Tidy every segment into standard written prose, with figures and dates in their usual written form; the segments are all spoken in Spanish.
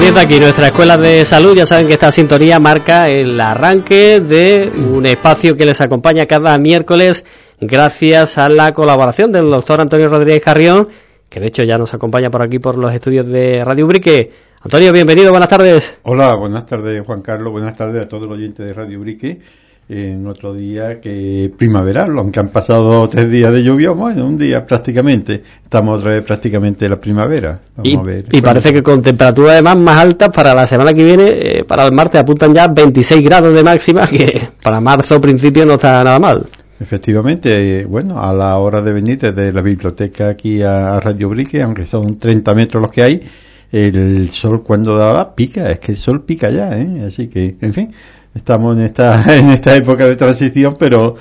Comienza aquí nuestra Escuela de Salud. Ya saben que esta sintonía marca el arranque de un espacio que les acompaña cada miércoles gracias a la colaboración del doctor Antonio Rodríguez Carrión, que de hecho ya nos acompaña por aquí por los estudios de Radio Ubrique. Antonio, bienvenido, buenas tardes. Hola, buenas tardes Juan Carlos, buenas tardes a todos los oyentes de Radio Ubrique. En otro día que primaveral, aunque han pasado 3 días de lluvia, bueno, un día prácticamente, estamos otra vez prácticamente en la primavera. Vamos a ver. Y parece que con temperaturas además más altas para la semana que viene, para el martes apuntan ya 26 grados de máxima, que para marzo principio no está nada mal. Efectivamente, bueno, a la hora de venir desde la biblioteca aquí a Radio Ubrique, aunque son 30 metros los que hay, el sol cuando daba pica, es que el sol pica ya, así que, en fin, estamos en esta época de transición, pero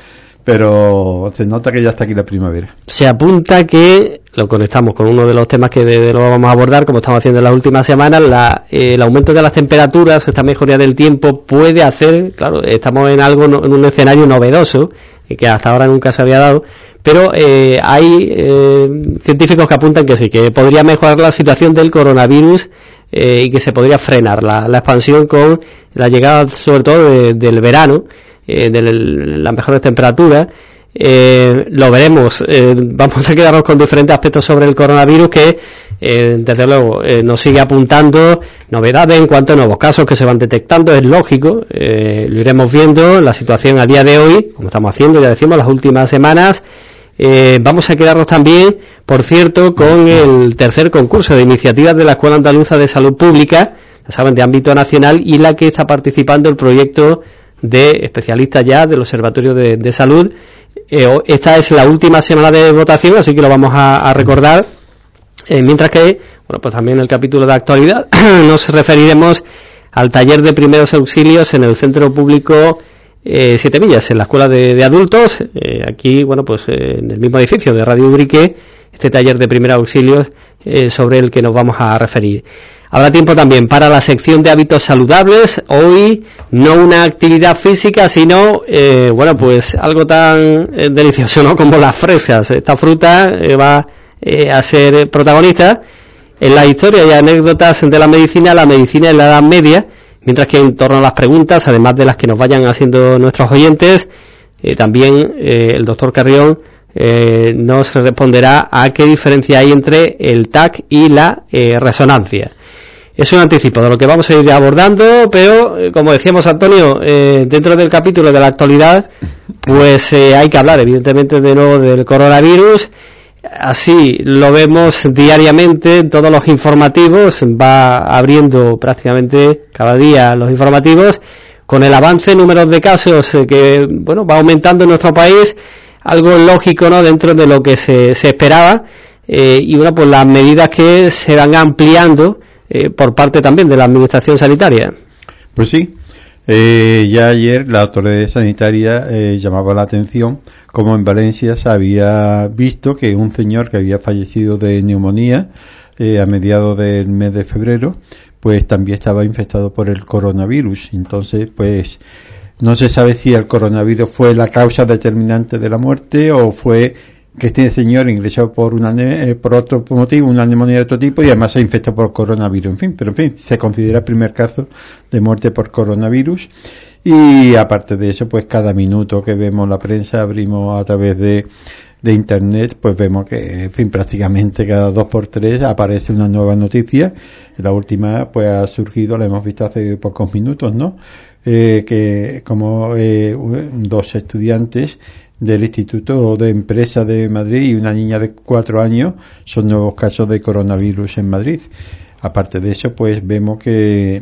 se nota que ya está aquí la primavera. Se apunta que, lo conectamos con uno de los temas que lo vamos a abordar, como estamos haciendo en las últimas semanas, el aumento de las temperaturas, esta mejoría del tiempo puede hacer, claro, estamos en un escenario novedoso, que hasta ahora nunca se había dado, pero hay científicos que apuntan que sí, que podría mejorar la situación del coronavirus y que se podría frenar la expansión con la llegada sobre todo del verano, de las mejores temperaturas. Lo veremos. Vamos a quedarnos con diferentes aspectos sobre el coronavirus que desde luego nos sigue apuntando novedades en cuanto a nuevos casos que se van detectando, es lógico, lo iremos viendo, la situación a día de hoy, como estamos haciendo, ya decimos, las últimas semanas. Vamos a quedarnos también, por cierto, con el tercer concurso de iniciativas de la Escuela Andaluza de Salud Pública, ya saben, de ámbito nacional, y la que está participando el proyecto de especialistas ya del Observatorio de Salud. Esta es la última semana de votación, así que lo vamos a recordar, mientras que, bueno, pues también en el capítulo de actualidad nos referiremos al taller de primeros auxilios en el Centro Público Siete Villas, en la Escuela de Adultos, aquí, bueno, pues en el mismo edificio de Radio Ubrique, este taller de primeros auxilios sobre el que nos vamos a referir. Habrá tiempo también para la sección de hábitos saludables. Hoy no una actividad física, sino, bueno, pues algo tan delicioso, ¿no?, como las fresas. Esta fruta va a ser protagonista en la historia y anécdotas de la medicina en la Edad Media, mientras que en torno a las preguntas, además de las que nos vayan haciendo nuestros oyentes, también el doctor Carrión nos responderá a qué diferencia hay entre el TAC y la resonancia. Es un anticipo de lo que vamos a ir abordando, pero como decíamos, Antonio, dentro del capítulo de la actualidad, pues hay que hablar evidentemente de nuevo del coronavirus. Así lo vemos diariamente en todos los informativos, va abriendo prácticamente cada día los informativos, con el avance en números de casos que, bueno, va aumentando en nuestro país, algo lógico, ¿no?, dentro de lo que se esperaba, y bueno, pues las medidas que se van ampliando por parte también de la Administración Sanitaria. Pues sí, ya ayer la autoridad sanitaria llamaba la atención como en Valencia se había visto que un señor que había fallecido de neumonía a mediados del mes de febrero, pues también estaba infectado por el coronavirus. Entonces, pues no se sabe si el coronavirus fue la causa determinante de la muerte o fue que este señor ingresó por otro motivo, una neumonía de otro tipo, y además se infectó por coronavirus. En fin, se considera el primer caso de muerte por coronavirus. Y aparte de eso, pues cada minuto que vemos la prensa, abrimos a través de internet, pues vemos que, en fin, prácticamente cada 2x3 aparece una nueva noticia. La última, pues ha surgido, la hemos visto hace pocos minutos, ¿no? Que como 2 estudiantes del Instituto de Empresa de Madrid y una niña de 4 años son nuevos casos de coronavirus en Madrid. Aparte de eso, pues vemos que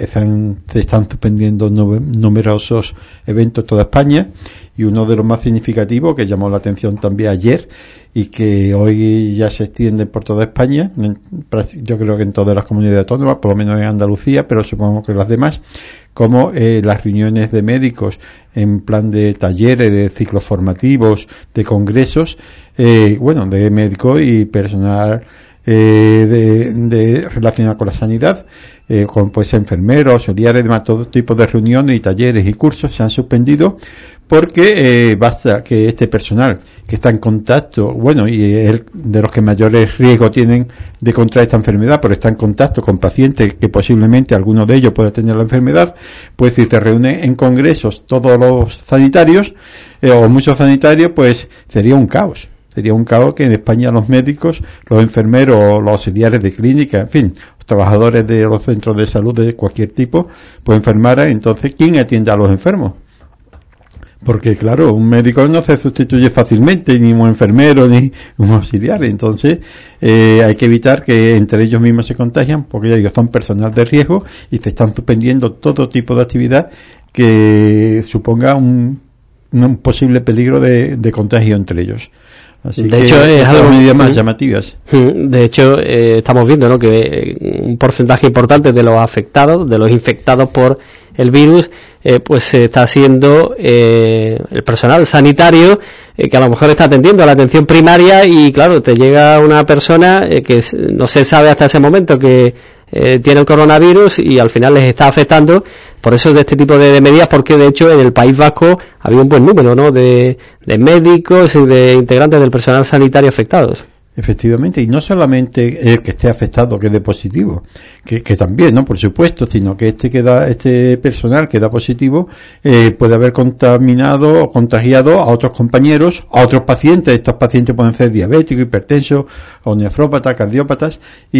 se están suspendiendo numerosos eventos en toda España, y uno de los más significativos que llamó la atención también ayer y que hoy ya se extiende por toda España, yo creo que en todas las comunidades autónomas, por lo menos en Andalucía, pero supongo que las demás, como las reuniones de médicos en plan de talleres, de ciclos formativos, de congresos, de médicos y personal de relacionado con la sanidad, con pues enfermeros, auxiliares, demás, todo tipo de reuniones y talleres y cursos se han suspendido porque basta que este personal que está en contacto, bueno, y es de los que mayores riesgos tienen de contraer esta enfermedad, pero está en contacto con pacientes que posiblemente alguno de ellos pueda tener la enfermedad, pues si se reúnen en congresos todos los sanitarios, o muchos sanitarios, pues sería un caos. Sería un caos que en España los médicos, los enfermeros, los auxiliares de clínica, en fin, los trabajadores de los centros de salud de cualquier tipo, pues enfermaran. Entonces, ¿quién atiende a los enfermos? Porque, claro, un médico no se sustituye fácilmente, ni un enfermero, ni un auxiliar. Entonces, hay que evitar que entre ellos mismos se contagian, porque ya digo, son personal de riesgo y se están suspendiendo todo tipo de actividad que suponga un posible peligro de contagio entre ellos. Así de hecho, es algo medidas más llamativas. De hecho, estamos viendo, ¿no?, que un porcentaje importante de los afectados, de los infectados por el virus, pues se está haciendo el personal sanitario, que a lo mejor está atendiendo a la atención primaria, y claro, te llega una persona que no se sabe hasta ese momento que tiene el coronavirus, y al final les está afectando. Por eso de este tipo de medidas, porque de hecho en el País Vasco había un buen número, ¿no?, de médicos y de integrantes del personal sanitario afectados. Efectivamente, y no solamente el que esté afectado, que dé positivo, que también, ¿no?, por supuesto, sino que este personal que da positivo puede haber contaminado o contagiado a otros compañeros, a otros pacientes. Estos pacientes pueden ser diabéticos, hipertensos, o nefrópatas, cardiópatas,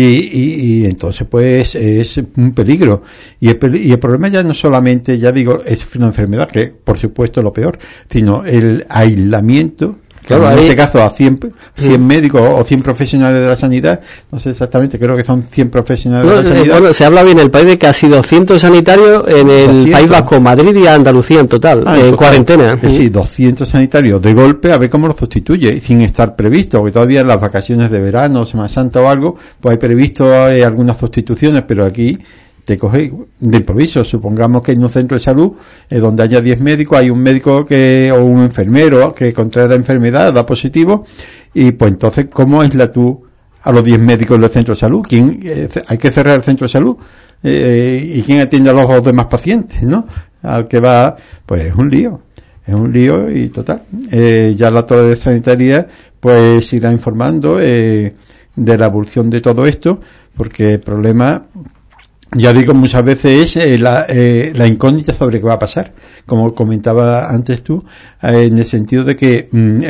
y entonces pues es un peligro. Y el problema ya no solamente, ya digo, es una enfermedad, que por supuesto es lo peor, sino el aislamiento. Claro, en este caso a 100 médicos o 100 profesionales de la sanidad, no sé exactamente, creo que son 100 profesionales de la sanidad. Bueno, se habla bien en el país de casi 200 sanitarios en el 200. País Vasco, Madrid y Andalucía en total, en cuarentena. Sí, 200 sanitarios de golpe, a ver cómo los sustituye, sin estar previsto, porque todavía en las vacaciones de verano, Semana Santa o algo, pues hay previsto algunas sustituciones, pero aquí te coge de improviso. Supongamos que en un centro de salud donde haya 10 médicos, hay un médico o un enfermero que contrae la enfermedad, da positivo, y pues entonces, ¿cómo aíslas tú a los 10 médicos del centro de salud? Hay que cerrar el centro de salud, y quién atiende a los demás pacientes, ¿no? Al que va, pues es un lío y total. Ya la autoridad sanitaria pues irá informando de la evolución de todo esto, porque el problema, ya digo, muchas veces es la incógnita sobre qué va a pasar, como comentaba antes tú, en el sentido de que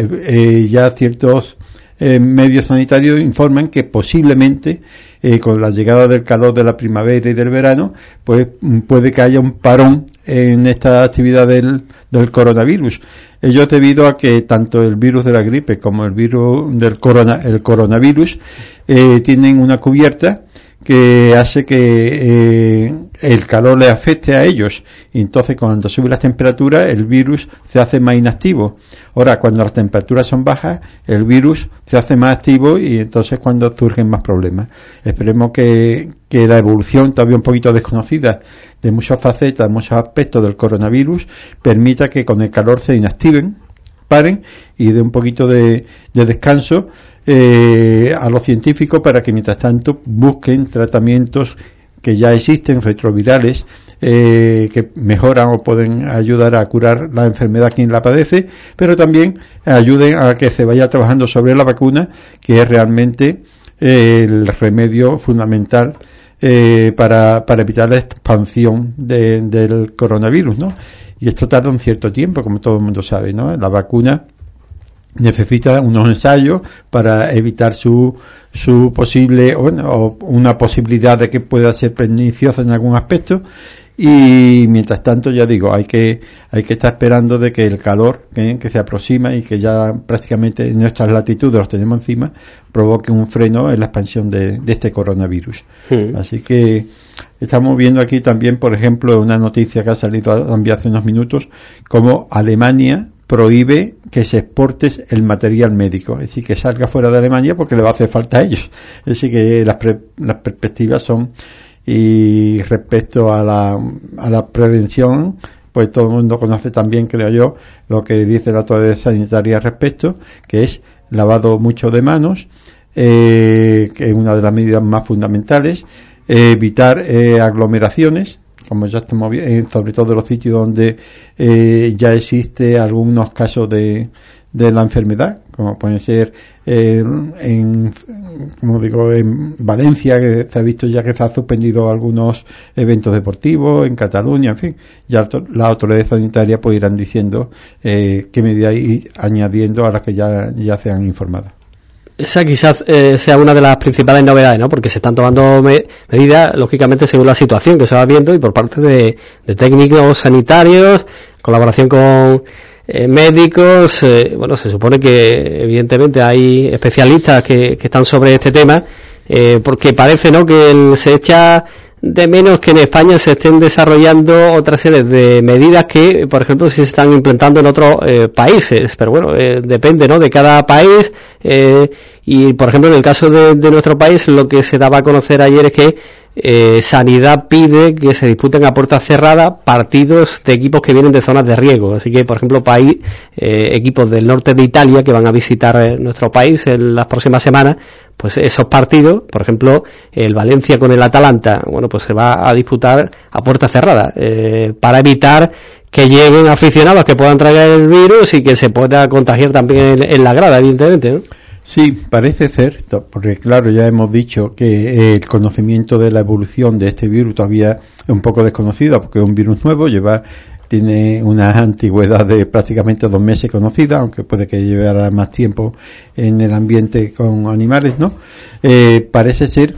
ya ciertos medios sanitarios informan que posiblemente con la llegada del calor de la primavera y del verano, pues puede que haya un parón en esta actividad del coronavirus. Ello es debido a que tanto el virus de la gripe como el virus del coronavirus tienen una cubierta que hace que el calor le afecte a ellos, y entonces cuando suben las temperaturas el virus se hace más inactivo. Ahora, cuando las temperaturas son bajas, el virus se hace más activo, y entonces cuando surgen más problemas. Esperemos que la evolución, todavía un poquito desconocida, de muchas facetas, muchos aspectos del coronavirus, permita que con el calor se inactiven, paren y dé un poquito de descanso a los científicos, para que mientras tanto busquen tratamientos que ya existen, retrovirales, que mejoran o pueden ayudar a curar la enfermedad a quien la padece, pero también ayuden a que se vaya trabajando sobre la vacuna, que es realmente el remedio fundamental para evitar la expansión del coronavirus, ¿no? Y esto tarda un cierto tiempo, como todo el mundo sabe, ¿no? La vacuna necesita unos ensayos para evitar su posible, o una posibilidad de que pueda ser perniciosa en algún aspecto, y mientras tanto, ya digo, hay que estar esperando de que el calor que se aproxima, y que ya prácticamente en nuestras latitudes los tenemos encima, provoque un freno en la expansión de este coronavirus. Así que estamos viendo aquí también, por ejemplo, una noticia que ha salido también hace unos minutos, como Alemania prohíbe que se exporte el material médico, es decir, que salga fuera de Alemania porque le va a hacer falta a ellos. Es decir, que las perspectivas son, y respecto a la prevención, pues todo el mundo conoce también, creo yo, lo que dice la autoridad sanitaria al respecto, que es lavado mucho de manos, que es una de las medidas más fundamentales, evitar aglomeraciones, como ya estamos viendo, sobre todo en los sitios donde ya existe algunos casos de la enfermedad, como pueden ser en Valencia, que se ha visto ya que se han suspendido algunos eventos deportivos, en Cataluña, en fin, ya las autoridades sanitarias pues irán diciendo qué medidas ir añadiendo a las que ya se han informado. Esa quizás sea una de las principales novedades, ¿no? Porque se están tomando medidas, lógicamente, según la situación que se va viendo y por parte de técnicos sanitarios, colaboración con médicos. Bueno, se supone que evidentemente hay especialistas que están sobre este tema, porque parece, ¿no?, que se echa de menos que en España se estén desarrollando otra serie de medidas que, por ejemplo, sí se están implementando en otros países, pero bueno, depende, ¿no?, de cada país. Y por ejemplo, en el caso de nuestro país, lo que se daba a conocer ayer es que Sanidad pide que se disputen a puerta cerrada partidos de equipos que vienen de zonas de riesgo. Así que, por ejemplo, equipos del norte de Italia que van a visitar nuestro país en las próximas semanas, pues esos partidos, por ejemplo, el Valencia con el Atalanta, bueno, pues se va a disputar a puerta cerrada, para evitar que lleguen aficionados que puedan traer el virus y que se pueda contagiar también en la grada, evidentemente, ¿no? Sí, parece ser, porque claro, ya hemos dicho que el conocimiento de la evolución de este virus todavía es un poco desconocido, porque es un virus nuevo, tiene una antigüedad de prácticamente 2 meses conocida, aunque puede que llevara más tiempo en el ambiente con animales, ¿no? Parece ser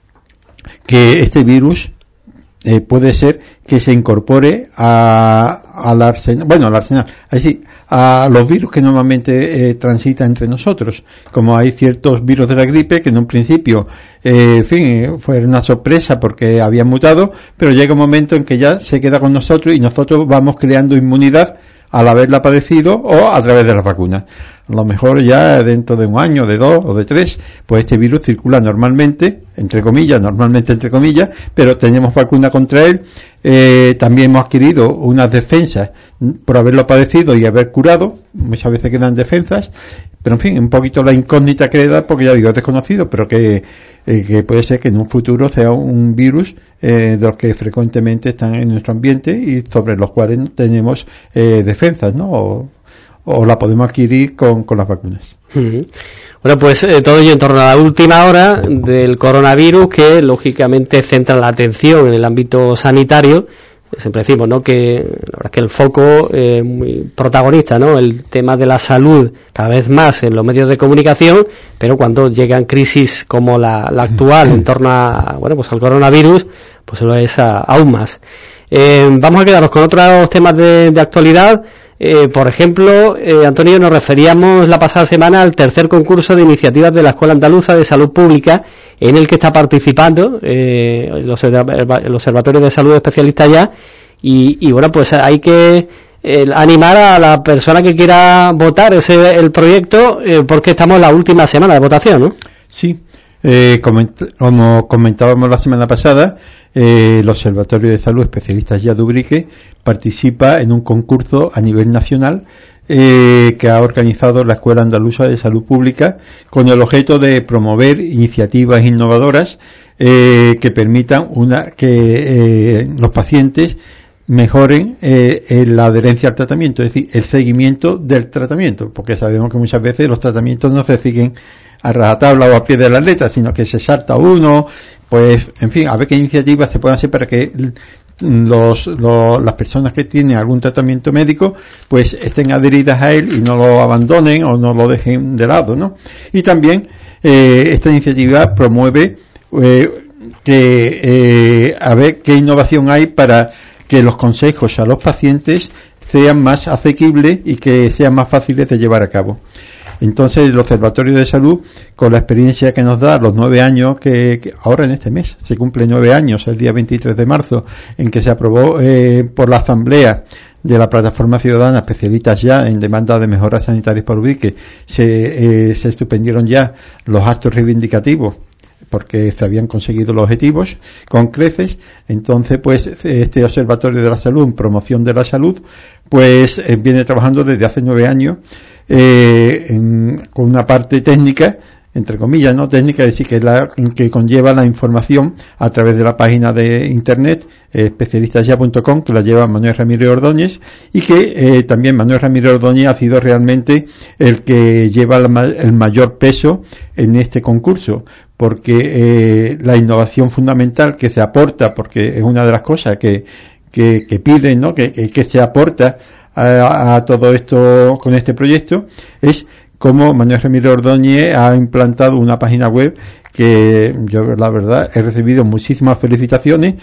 que este virus puede ser que se incorpore al arsenal, así, a los virus que normalmente transitan entre nosotros, como hay ciertos virus de la gripe que en un principio, fue una sorpresa porque habían mutado, pero llega un momento en que ya se queda con nosotros y nosotros vamos creando inmunidad al haberla padecido o a través de las vacunas. A lo mejor ya dentro de 1 año, de 2 o de 3, pues este virus circula normalmente entre comillas, pero tenemos vacuna contra él. También hemos adquirido unas defensas por haberlo padecido y haber curado. Muchas veces quedan defensas, pero en fin, un poquito la incógnita que da, porque ya digo, es desconocido, pero que puede ser que en un futuro sea un virus de los que frecuentemente están en nuestro ambiente y sobre los cuales tenemos defensas, ¿no? O la podemos adquirir con las vacunas. Bueno, pues todo ello en torno a la última hora del coronavirus, que lógicamente centra la atención en el ámbito sanitario. Siempre decimos, ¿no?, que la verdad es que el foco muy protagonista, ¿no?, el tema de la salud cada vez más en los medios de comunicación, pero cuando llegan crisis como la actual en torno a, bueno, pues al coronavirus, pues lo es aún más. Vamos a quedarnos con otros temas de actualidad. Por ejemplo, Antonio, nos referíamos la pasada semana al tercer concurso de iniciativas de la Escuela Andaluza de Salud Pública, en el que está participando el Observatorio de Salud Especialista ya, y bueno, pues hay que animar a la persona que quiera votar el proyecto, porque estamos en la última semana de votación, ¿no? Sí, como comentábamos la semana pasada, el Observatorio de Salud Especialistas ya de Ubrique participa en un concurso a nivel nacional que ha organizado la Escuela Andaluza de Salud Pública, con el objeto de promover iniciativas innovadoras que permitan que los pacientes mejoren la adherencia al tratamiento, es decir, el seguimiento del tratamiento, porque sabemos que muchas veces los tratamientos no se siguen a rajatabla o a pie de la letra, sino que se salta uno. Pues, en fin, a ver qué iniciativas se pueden hacer para que las personas que tienen algún tratamiento médico pues estén adheridas a él y no lo abandonen o no lo dejen de lado, ¿no? Y también esta iniciativa promueve a ver qué innovación hay para que los consejos a los pacientes sean más asequibles y que sean más fáciles de llevar a cabo. Entonces el Observatorio de Salud, con la experiencia que nos da, los 9 años que ahora en este mes se cumple 9 años, el día 23 de marzo, en que se aprobó por la Asamblea de la Plataforma Ciudadana Especialistas ya en demanda de mejoras sanitarias para Ubrique, se suspendieron ya los actos reivindicativos porque se habían conseguido los objetivos con creces. Entonces, pues, este Observatorio de la Salud, en promoción de la salud, pues viene trabajando desde hace 9 años con una parte técnica entre comillas, ¿no? Técnica, es decir, que conlleva la información a través de la página de internet especialistasya.com, que la lleva Manuel Ramírez Ordóñez, y que también Manuel Ramírez Ordóñez ha sido realmente el que lleva el mayor peso en este concurso, porque la innovación fundamental que se aporta, porque es una de las cosas que piden, ¿no? Que se aporta a todo esto con este proyecto, es como Manuel Ramírez Ordóñez ha implantado una página web que yo, la verdad, he recibido muchísimas felicitaciones,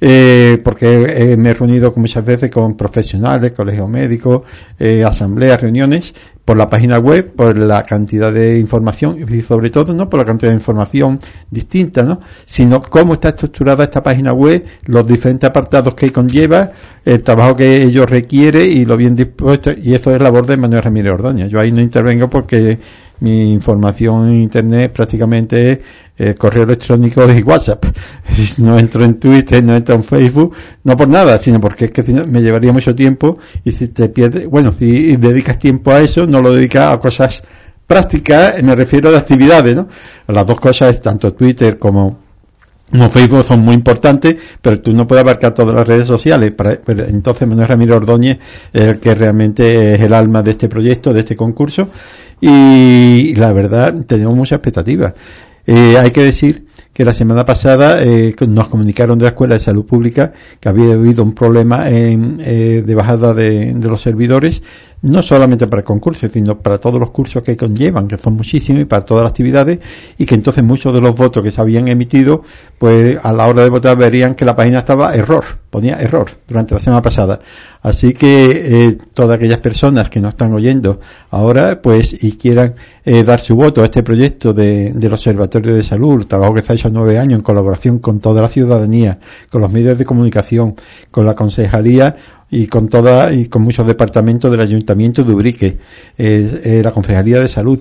porque me he reunido muchas veces con profesionales, colegios médicos, asambleas, reuniones, por la página web, por la cantidad de información y sobre todo no por la cantidad de información distinta, ¿no? Sino cómo está estructurada esta página web, los diferentes apartados que conlleva, el trabajo que ello requiere y lo bien dispuesto, y eso es labor de Manuel Ramírez Ordóñez. Yo ahí no intervengo porque mi información en internet prácticamente es correo electrónico y WhatsApp. No entro en Twitter, no entro en Facebook, no por nada, sino porque es que me llevaría mucho tiempo, y si te pierdes, bueno, si dedicas tiempo a eso, no lo dedicas a cosas prácticas, me refiero a actividades, ¿no? Las dos cosas, tanto Twitter como Facebook, son muy importantes, pero tú no puedes abarcar todas las redes sociales. Pero entonces Manuel Ramírez Ordóñez es el que realmente es el alma de este proyecto, de este concurso, y la verdad tenemos muchas expectativas. Hay que decir que la semana pasada nos comunicaron de la Escuela de Salud Pública que había habido un problema de bajada de los servidores, no solamente para el concurso, sino para todos los cursos que conllevan, que son muchísimos, y para todas las actividades, y que entonces muchos de los votos que se habían emitido, pues a la hora de votar verían que la página estaba ponía error durante la semana pasada. Así que todas aquellas personas que nos están oyendo ahora, pues, y quieran dar su voto a este proyecto del Observatorio de Salud, trabajo que se ha hecho 9 años en colaboración con toda la ciudadanía, con los medios de comunicación, con la concejalía y con muchos departamentos del Ayuntamiento de Ubrique, la Concejalía de Salud,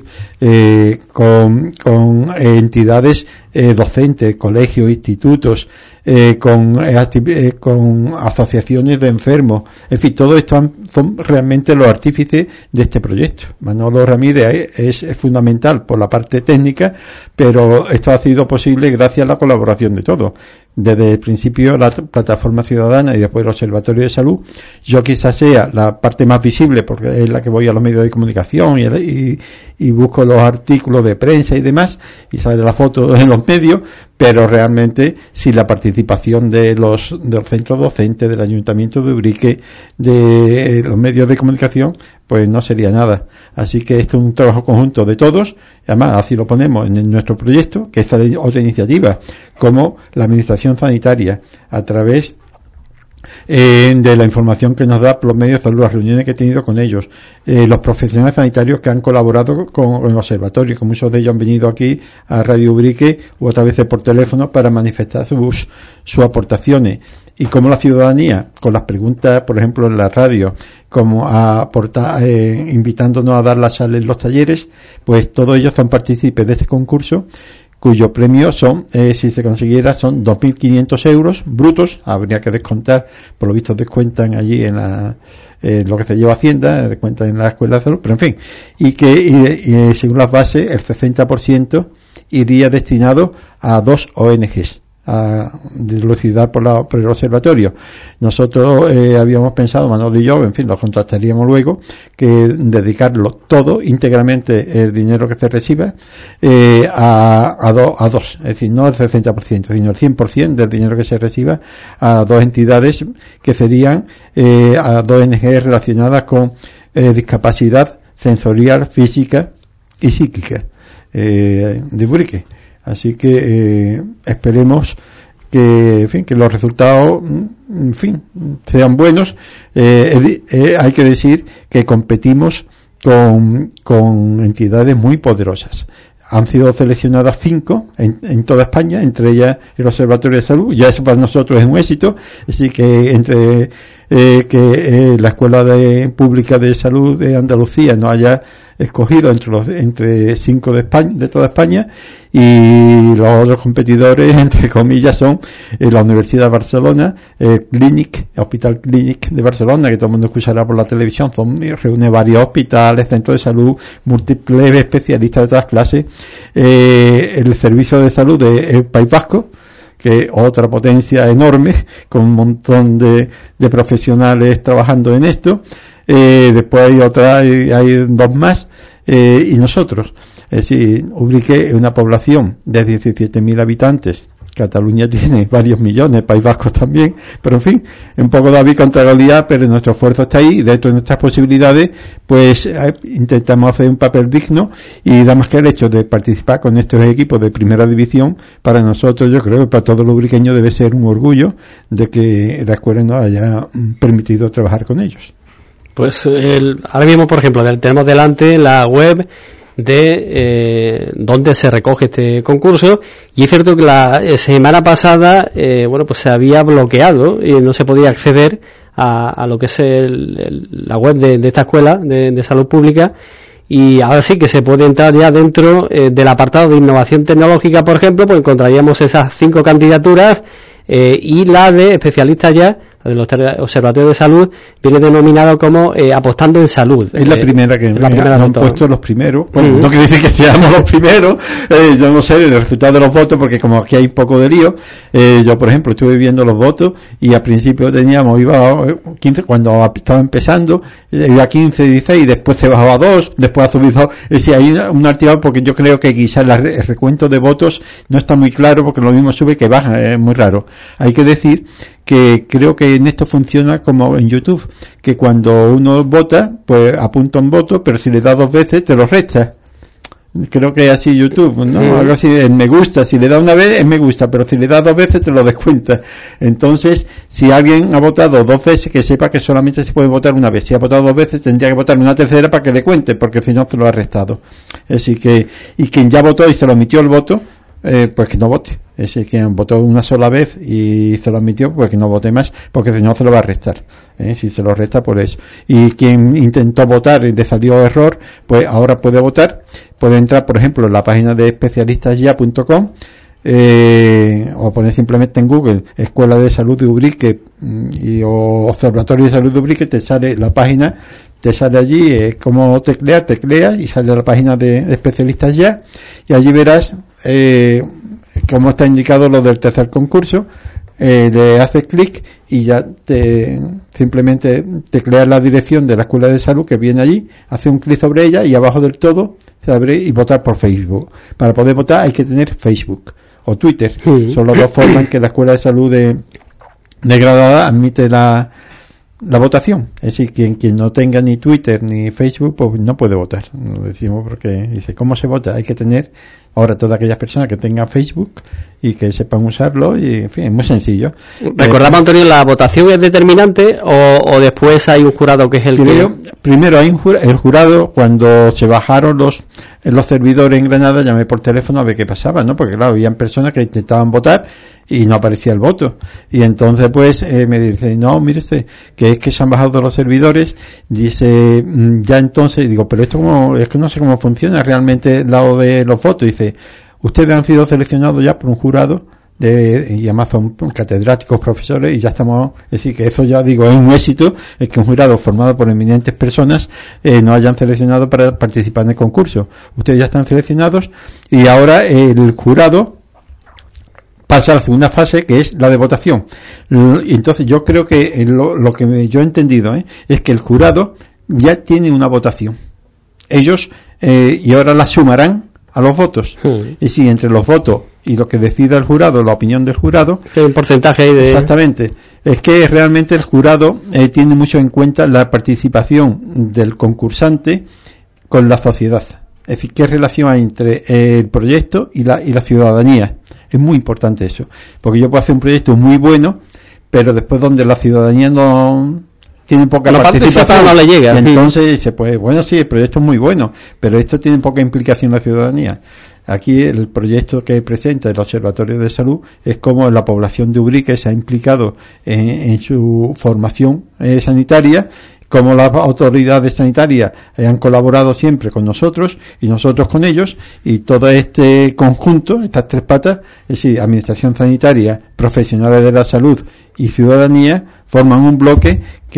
con entidades docentes, colegios, institutos, con asociaciones de enfermos, en fin, todo esto son realmente los artífices de este proyecto. Manolo Ramírez es fundamental por la parte técnica, pero esto ha sido posible gracias a la colaboración de todos. Desde el principio la plataforma ciudadana y después el Observatorio de Salud. Yo quizás sea la parte más visible porque es la que voy a los medios de comunicación y busco los artículos de prensa y demás, y sale la foto en los medios, pero realmente sin la participación de los centros docentes, del Ayuntamiento de Ubrique, de los medios de comunicación, pues no sería nada. Así que esto es un trabajo conjunto de todos, y además así lo ponemos en nuestro proyecto, que esta es otra iniciativa, como la Administración Sanitaria, a través de la información que nos da por los medios de salud, las reuniones que he tenido con ellos, los profesionales sanitarios que han colaborado con el observatorio, que muchos de ellos han venido aquí a Radio Ubrique u otras veces por teléfono para manifestar sus aportaciones, y como la ciudadanía, con las preguntas, por ejemplo, en la radio, como a aportar, invitándonos a dar las charlas en los talleres, pues todos ellos son partícipes de este concurso, cuyo premio son, si se consiguiera, son 2.500 euros brutos. Habría que descontar, por lo visto descuentan allí en lo que se lleva Hacienda, descuentan en la Escuela de Salud, pero en fin, y según las bases, el 60% iría destinado a 2 ONGs, de lucidar por el observatorio. Nosotros habíamos pensado, Manolo y yo, en fin, los contactaríamos luego, que dedicarlo todo, íntegramente el dinero que se reciba, a dos, es decir, no el 60%, sino el 100% del dinero que se reciba a 2 entidades que serían a 2 ONG relacionadas con discapacidad sensorial, física y psíquica de Ubrique. Así que esperemos que, en fin, que los resultados, en fin, sean buenos. Hay que decir que competimos con entidades muy poderosas. Han sido seleccionadas 5 en toda España, entre ellas el Observatorio de Salud. Ya eso para nosotros es un éxito. Así que entre que la Escuela Pública de Salud de Andalucía no haya escogidos entre 5 de España, de toda España, y los otros competidores, entre comillas, son la Universidad de Barcelona, Hospital Clínic de Barcelona, que todo el mundo escuchará por la televisión, reúne varios hospitales, centros de salud, múltiples especialistas de todas clases, el Servicio de Salud del País Vasco, que es otra potencia enorme, con un montón de profesionales trabajando en esto. Después hay 2 más, y nosotros. Es decir, Ubrique es una población de 17.000 habitantes. Cataluña tiene varios millones, País Vasco también, pero en fin, un poco David contra Goliat, pero nuestro esfuerzo está ahí, y dentro de nuestras posibilidades, pues intentamos hacer un papel digno, y nada más que el hecho de participar con estos equipos de primera división, para nosotros, yo creo que para todos los ubriqueños debe ser un orgullo de que la escuela nos haya permitido trabajar con ellos. Pues ahora mismo, por ejemplo, tenemos delante la web de donde se recoge este concurso, y es cierto que la semana pasada pues se había bloqueado y no se podía acceder a lo que es la web de esta escuela de salud pública, y ahora sí que se puede entrar ya dentro del apartado de innovación tecnológica, por ejemplo, pues encontraríamos esas 5 candidaturas, y la de especialistas ya del Observatorio de Salud viene denominado como apostando en salud. Es la primera que han puesto los primeros. Bueno, no quiere decir que seamos los primeros. Yo no sé el resultado de los votos, porque como aquí hay un poco de lío, yo por ejemplo estuve viendo los votos, y al principio iba 15, cuando estaba empezando, iba 15, 16, después se bajaba a 2, después ha subido. Es decir, hay un articulado, porque yo creo que quizás el recuento de votos no está muy claro, porque lo mismo sube que baja, es muy raro. Hay que decir que creo que en esto funciona como en YouTube, que cuando uno vota, pues apunta un voto, pero si le da 2 veces te lo resta. Creo que es así YouTube, ¿no? Algo así, el me gusta, si le da una vez es me gusta, pero si le da 2 veces te lo descuenta. Entonces, si alguien ha votado 2 veces, que sepa que solamente se puede votar una vez. Si ha votado 2 veces, tendría que votar una tercera para que le cuente, porque si no se lo ha restado. Así que, y quien ya votó y se lo emitió el voto, pues que no vote. Ese que votó una sola vez y se lo admitió, pues que no vote más, porque si no se lo va a restar. Si se lo resta, por eso. Y quien intentó votar y le salió error, pues ahora puede votar. Puede entrar, por ejemplo, en la página de especialistasya.com, o poner simplemente en Google Escuela de Salud de Ubrique o Observatorio de Salud de Ubrique, te sale la página, te sale allí como teclea y sale la página de Especialistas Ya, y allí verás como está indicado lo del tercer concurso. Le haces clic y ya simplemente tecleas la dirección de la Escuela de Salud que viene allí, hace un clic sobre ella y abajo del todo se abre, y votar por Facebook. Para poder votar hay que tener Facebook o Twitter. Son las 2 formas en que la Escuela de Salud de Granada admite la votación. Es decir, quien no tenga ni Twitter ni Facebook, pues no puede votar. Lo decimos porque dice, ¿cómo se vota? Hay que tener ahora todas aquellas personas que tengan Facebook y que sepan usarlo, y en fin, es muy sencillo. Recordamos, Antonio, ¿la votación es determinante o después hay un jurado que es el primero hay el jurado? Cuando se bajaron los servidores en Granada, llamé por teléfono a ver qué pasaba, ¿no? Porque claro, habían personas que intentaban votar y no aparecía el voto, y entonces pues me dice, no, mire usted, que es que se han bajado los servidores. Dice, ya entonces, digo, pero esto es que no sé cómo funciona realmente el lado de los votos. Dice, ustedes han sido seleccionados ya por un jurado y además son catedráticos, profesores, y ya estamos. Es decir, que eso ya digo es un éxito, es que un jurado formado por eminentes personas nos hayan seleccionado para participar en el concurso. Ustedes ya están seleccionados, y ahora el jurado pasa a la segunda fase, que es la de votación. Y entonces yo creo que lo que yo he entendido es que el jurado ya tiene una votación. Ellos y ahora la sumarán a los votos. Y si entre los votos y lo que decida el jurado, la opinión del jurado, hay un porcentaje ahí de... Exactamente. Es que realmente el jurado tiene mucho en cuenta la participación del concursante con la sociedad. Es decir, qué relación hay entre el proyecto y la ciudadanía. Es muy importante eso, porque yo puedo hacer un proyecto muy bueno, pero después donde la ciudadanía no tiene poca participación, no le llega. Y entonces dice, pues bueno, sí, el proyecto es muy bueno, pero esto tiene poca implicación en la ciudadanía. Aquí el proyecto que presenta el Observatorio de Salud es como la población de Ubrique se ha implicado en su formación sanitaria, cómo las autoridades sanitarias han colaborado siempre con nosotros y nosotros con ellos, y todo este conjunto, estas tres patas, es decir, administración sanitaria, profesionales de la salud y ciudadanía, forman un bloque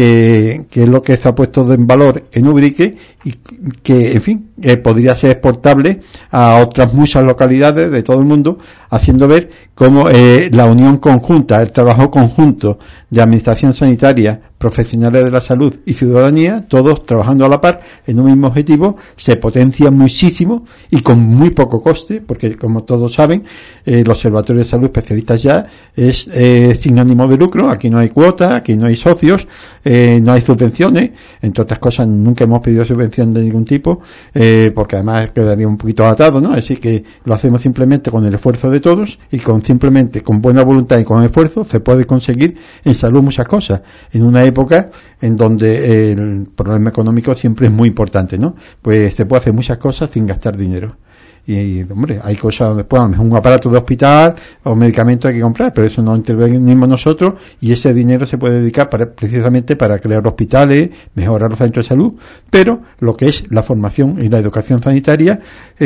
que es lo que se ha puesto en valor en Ubrique y que, en fin, podría ser exportable a otras muchas localidades de todo el mundo, haciendo ver cómo la unión conjunta, el trabajo conjunto de administración sanitaria, profesionales de la salud y ciudadanía, todos trabajando a la par en un mismo objetivo, se potencia muchísimo y con muy poco coste, porque como todos saben, el Observatorio de Salud Especialistas Ya es sin ánimo de lucro, aquí no hay cuota, aquí no hay socios, no hay subvenciones, entre otras cosas nunca hemos pedido subvención de ningún tipo, porque además quedaría un poquito atado, ¿no? Así que lo hacemos simplemente con el esfuerzo de todos y simplemente con buena voluntad y con esfuerzo se puede conseguir en salud muchas cosas, en una época en donde el problema económico siempre es muy importante, ¿no? Pues se puede hacer muchas cosas sin gastar dinero. Y hombre, hay cosas donde pues, a lo mejor un aparato de hospital o medicamentos hay que comprar, pero eso no intervenimos nosotros y ese dinero se puede dedicar precisamente para crear hospitales, mejorar los centros de salud, pero lo que es la formación y la educación sanitaria,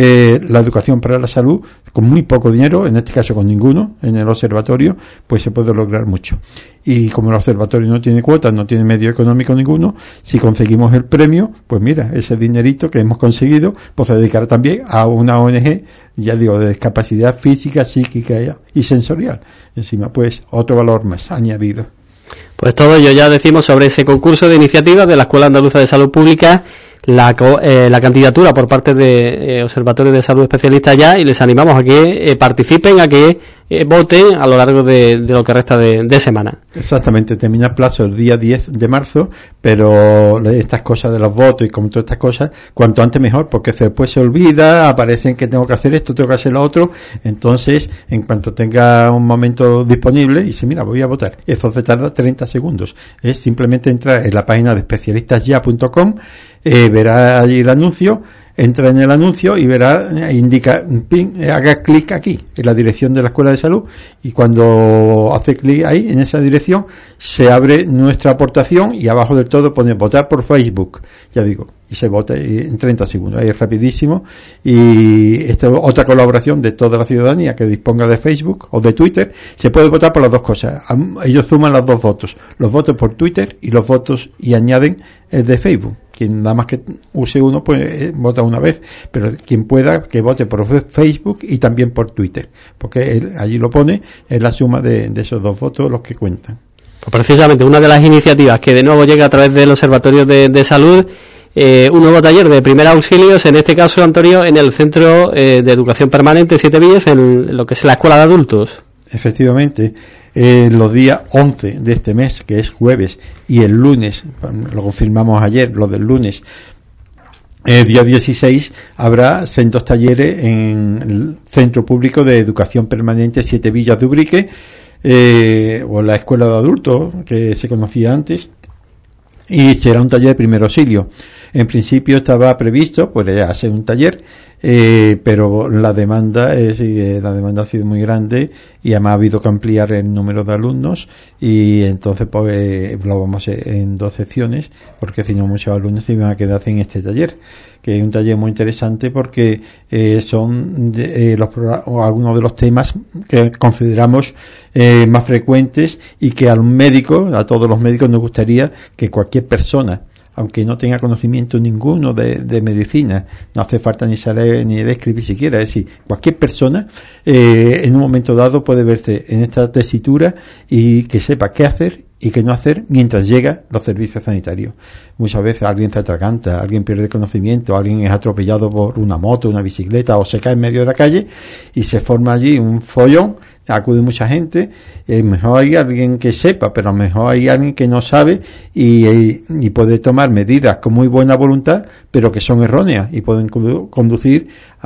la educación para la salud, con muy poco dinero, en este caso con ninguno, en el observatorio, pues se puede lograr mucho. Y como el observatorio no tiene cuotas, no tiene medio económico ninguno, si conseguimos el premio, pues mira, ese dinerito que hemos conseguido, pues se dedicará también a una ONG, ya digo, de discapacidad física, psíquica y sensorial. Encima, pues, otro valor más añadido. Pues todo ello ya decimos sobre ese concurso de iniciativas de la Escuela Andaluza de Salud Pública, la candidatura por parte de Observatorio de Salud Especialistas Ya, y les animamos a que participen, a que voten a lo largo de lo que resta de semana. Exactamente, termina el plazo el día 10 de marzo, pero estas cosas de los votos y como todas estas cosas, cuanto antes mejor, porque después se olvida, aparecen que tengo que hacer esto, tengo que hacer lo otro, entonces en cuanto tenga un momento disponible, dice mira, voy a votar, eso se tarda 30 segundos, es simplemente entrar en la página de especialistasya.com, verá allí el anuncio, entra en el anuncio y verá, indica, haga clic aquí, en la dirección de la Escuela de Salud, y cuando hace clic ahí, en esa dirección, se abre nuestra aportación y abajo del todo pone votar por Facebook, ya digo, y se vota en 30 segundos, ahí es rapidísimo, y esta es otra colaboración de toda la ciudadanía que disponga de Facebook o de Twitter, se puede votar por las dos cosas, ellos suman los dos votos, los votos por Twitter y los votos y añaden el de Facebook. Quien nada más que use uno pues vota una vez, pero quien pueda que vote por Facebook y también por Twitter, porque él allí lo pone, es la suma de esos dos votos los que cuentan. Pues precisamente una de las iniciativas que de nuevo llega a través del Observatorio de Salud, un nuevo taller de primeros auxilios, en este caso, Antonio, en el Centro de Educación Permanente Siete Villas, en lo que es la Escuela de Adultos. Efectivamente, los días 11 de este mes, que es jueves, y el lunes, lo confirmamos ayer, lo del lunes, día 16, habrá sendos talleres en el Centro Público de Educación Permanente Siete Villas de Ubrique, o la Escuela de Adultos, que se conocía antes, y será un taller de primer auxilio. En principio estaba previsto pues hacer un taller, pero la demanda ha sido muy grande y además ha habido que ampliar el número de alumnos, y entonces pues lo vamos a hacer en 2 secciones, porque si no muchos alumnos se iban a quedar en este taller, que es un taller muy interesante porque son algunos de los temas que consideramos más frecuentes y que a todos los médicos nos gustaría que cualquier persona, aunque no tenga conocimiento ninguno de medicina, no hace falta ni saber ni de escribir siquiera, es decir, cualquier persona en un momento dado puede verse en esta tesitura y que sepa qué hacer y qué no hacer mientras llega los servicios sanitarios. Muchas veces alguien se atraganta, alguien pierde conocimiento, alguien es atropellado por una moto, una bicicleta, o se cae en medio de la calle y se forma allí un follón, acude mucha gente, mejor hay alguien que sepa, pero a lo mejor hay alguien que no sabe y puede tomar medidas con muy buena voluntad, pero que son erróneas y pueden conducir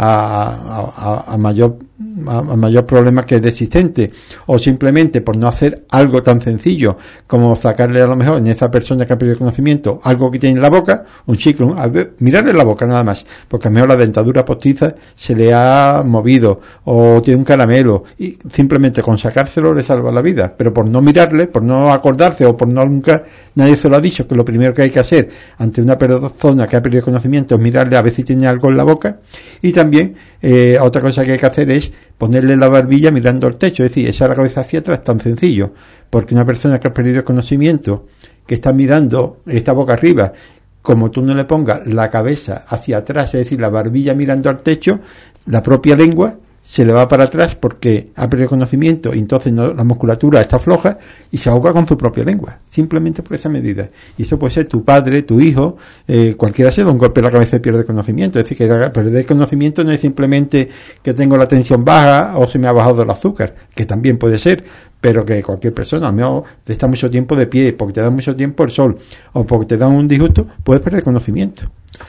a mayor problema que el existente, o simplemente por no hacer algo tan sencillo como sacarle a lo mejor en esa persona que ha perdido conocimiento algo algo que tiene en la boca, un chicle, mirarle la boca nada más, porque a lo mejor la dentadura postiza se le ha movido, o tiene un caramelo, y simplemente con sacárselo le salva la vida, pero por no mirarle, por no acordarse, o por no nunca, nadie se lo ha dicho, que lo primero que hay que hacer ante una persona que ha perdido conocimiento es mirarle a ver si tiene algo en la boca. Y también otra cosa que hay que hacer es ponerle la barbilla mirando al techo, es decir, echar la cabeza hacia atrás, tan sencillo, porque una persona que ha perdido el conocimiento, que está mirando, está boca arriba, como tú no le pongas la cabeza hacia atrás, es decir, la barbilla mirando al techo, la propia lengua se le va para atrás porque ha perdido conocimiento y entonces la musculatura está floja y se ahoga con su propia lengua, simplemente por esa medida. Y eso puede ser tu padre, tu hijo, cualquiera se da un golpe en la cabeza y pierde conocimiento. Es decir, que perder conocimiento no es simplemente que tengo la tensión baja o se me ha bajado el azúcar, que también puede ser, pero que cualquier persona, a lo mejor te está mucho tiempo de pie, porque te da mucho tiempo el sol, o porque te da un disgusto, puedes perder conocimiento.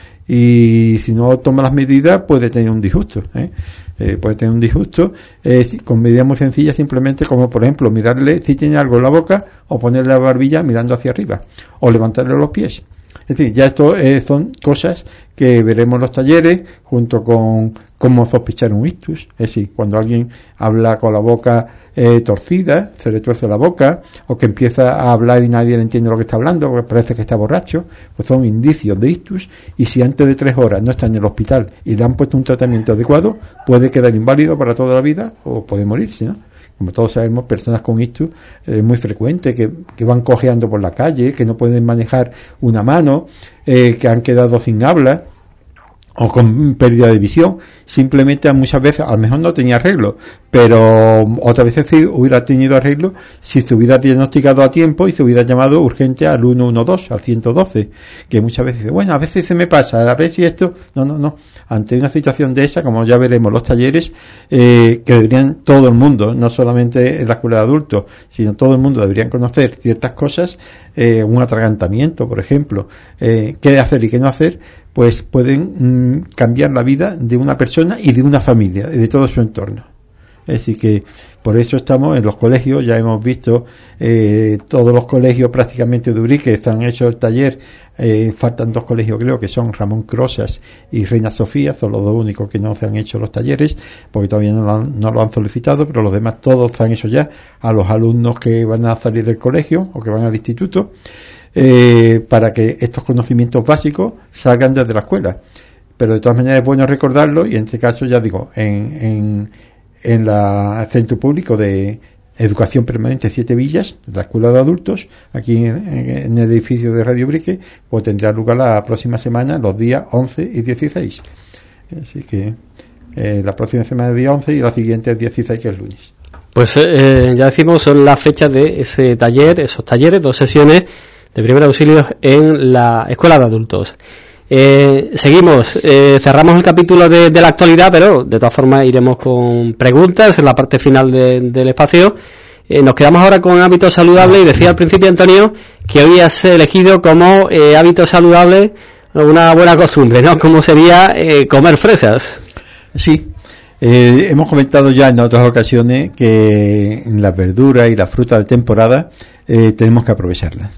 Y si no toma las medidas, puede tener un disgusto, puede tener un disgusto con medidas muy sencillas, simplemente como por ejemplo mirarle si tiene algo en la boca o ponerle la barbilla mirando hacia arriba o levantarle los pies. Es decir, ya esto son cosas que veremos en los talleres junto con cómo sospechar un ictus. Es decir, cuando alguien habla con la boca torcida, se le tuerce la boca, o que empieza a hablar y nadie le entiende lo que está hablando, porque parece que está borracho, pues son indicios de ictus. Y si antes de 3 horas no está en el hospital y le han puesto un tratamiento adecuado, puede quedar inválido para toda la vida o puede morirse, ¿no? Como todos sabemos, personas con ictus es muy frecuente, que van cojeando por la calle, que no pueden manejar una mano, que han quedado sin habla o con pérdida de visión. Simplemente muchas veces, a lo mejor no tenía arreglo, pero otras veces sí hubiera tenido arreglo si se hubiera diagnosticado a tiempo y se hubiera llamado urgente al 112, al 112, que muchas veces, bueno, a veces se me pasa, a ver si esto, no. Ante una situación de esa, como ya veremos los talleres, que deberían todo el mundo, no solamente en la escuela de adultos, sino todo el mundo deberían conocer ciertas cosas, un atragantamiento, por ejemplo, qué hacer y qué no hacer, pues pueden cambiar la vida de una persona y de una familia, y de todo su entorno. Es decir, que por eso estamos en los colegios, ya hemos visto todos los colegios prácticamente de Ubrique están hechos el taller, faltan 2 colegios creo que son Ramón Crosas y Reina Sofía, son los 2 únicos que no se han hecho los talleres, porque todavía no lo han solicitado, pero los demás todos se han hecho ya a los alumnos que van a salir del colegio o que van al instituto, para que estos conocimientos básicos salgan desde la escuela. Pero de todas maneras es bueno recordarlo, y en este caso ya digo, en el Centro Público de Educación Permanente 7 Villas, la Escuela de Adultos, aquí en el edificio de Radio Ubrique, pues tendrá lugar la próxima semana, los días 11 y 16. Así que la próxima semana es día 11 y la siguiente es 16, que es lunes. Pues ya decimos, son las fechas de ese taller, esos talleres, 2 sesiones de primeros auxilios en la Escuela de Adultos. Seguimos, cerramos el capítulo de la actualidad, pero de todas formas iremos con preguntas en la parte final del espacio. Nos quedamos ahora con hábitos saludables, y decía al principio, Antonio, que hoy has elegido como hábito saludable una buena costumbre, ¿no? ¿Cómo sería comer fresas? Sí. Hemos comentado ya en otras ocasiones que en las verduras y las frutas de temporada tenemos que aprovecharlas.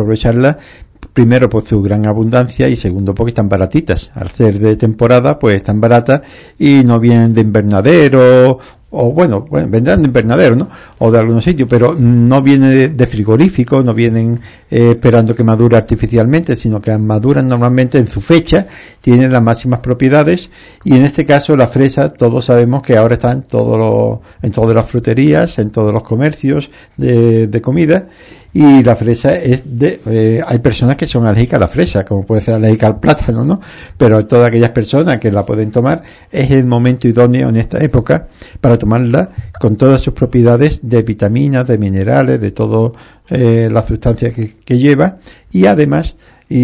Primero por su gran abundancia y segundo porque están baratitas. Al ser de temporada pues están baratas y no vienen de invernadero, o bueno, vendrán de invernadero, ¿no? O de algunos sitios, pero no vienen de frigorífico, no vienen esperando que madure artificialmente, sino que maduran normalmente en su fecha, tienen las máximas propiedades, y en este caso la fresa, todos sabemos que ahora está en todas las fruterías, en todos los comercios de comida. Y la fresa hay personas que son alérgicas a la fresa, como puede ser alérgica al plátano, ¿no? Pero todas aquellas personas que la pueden tomar, es el momento idóneo en esta época para tomarla con todas sus propiedades de vitaminas, de minerales, de todas las sustancias que lleva, y además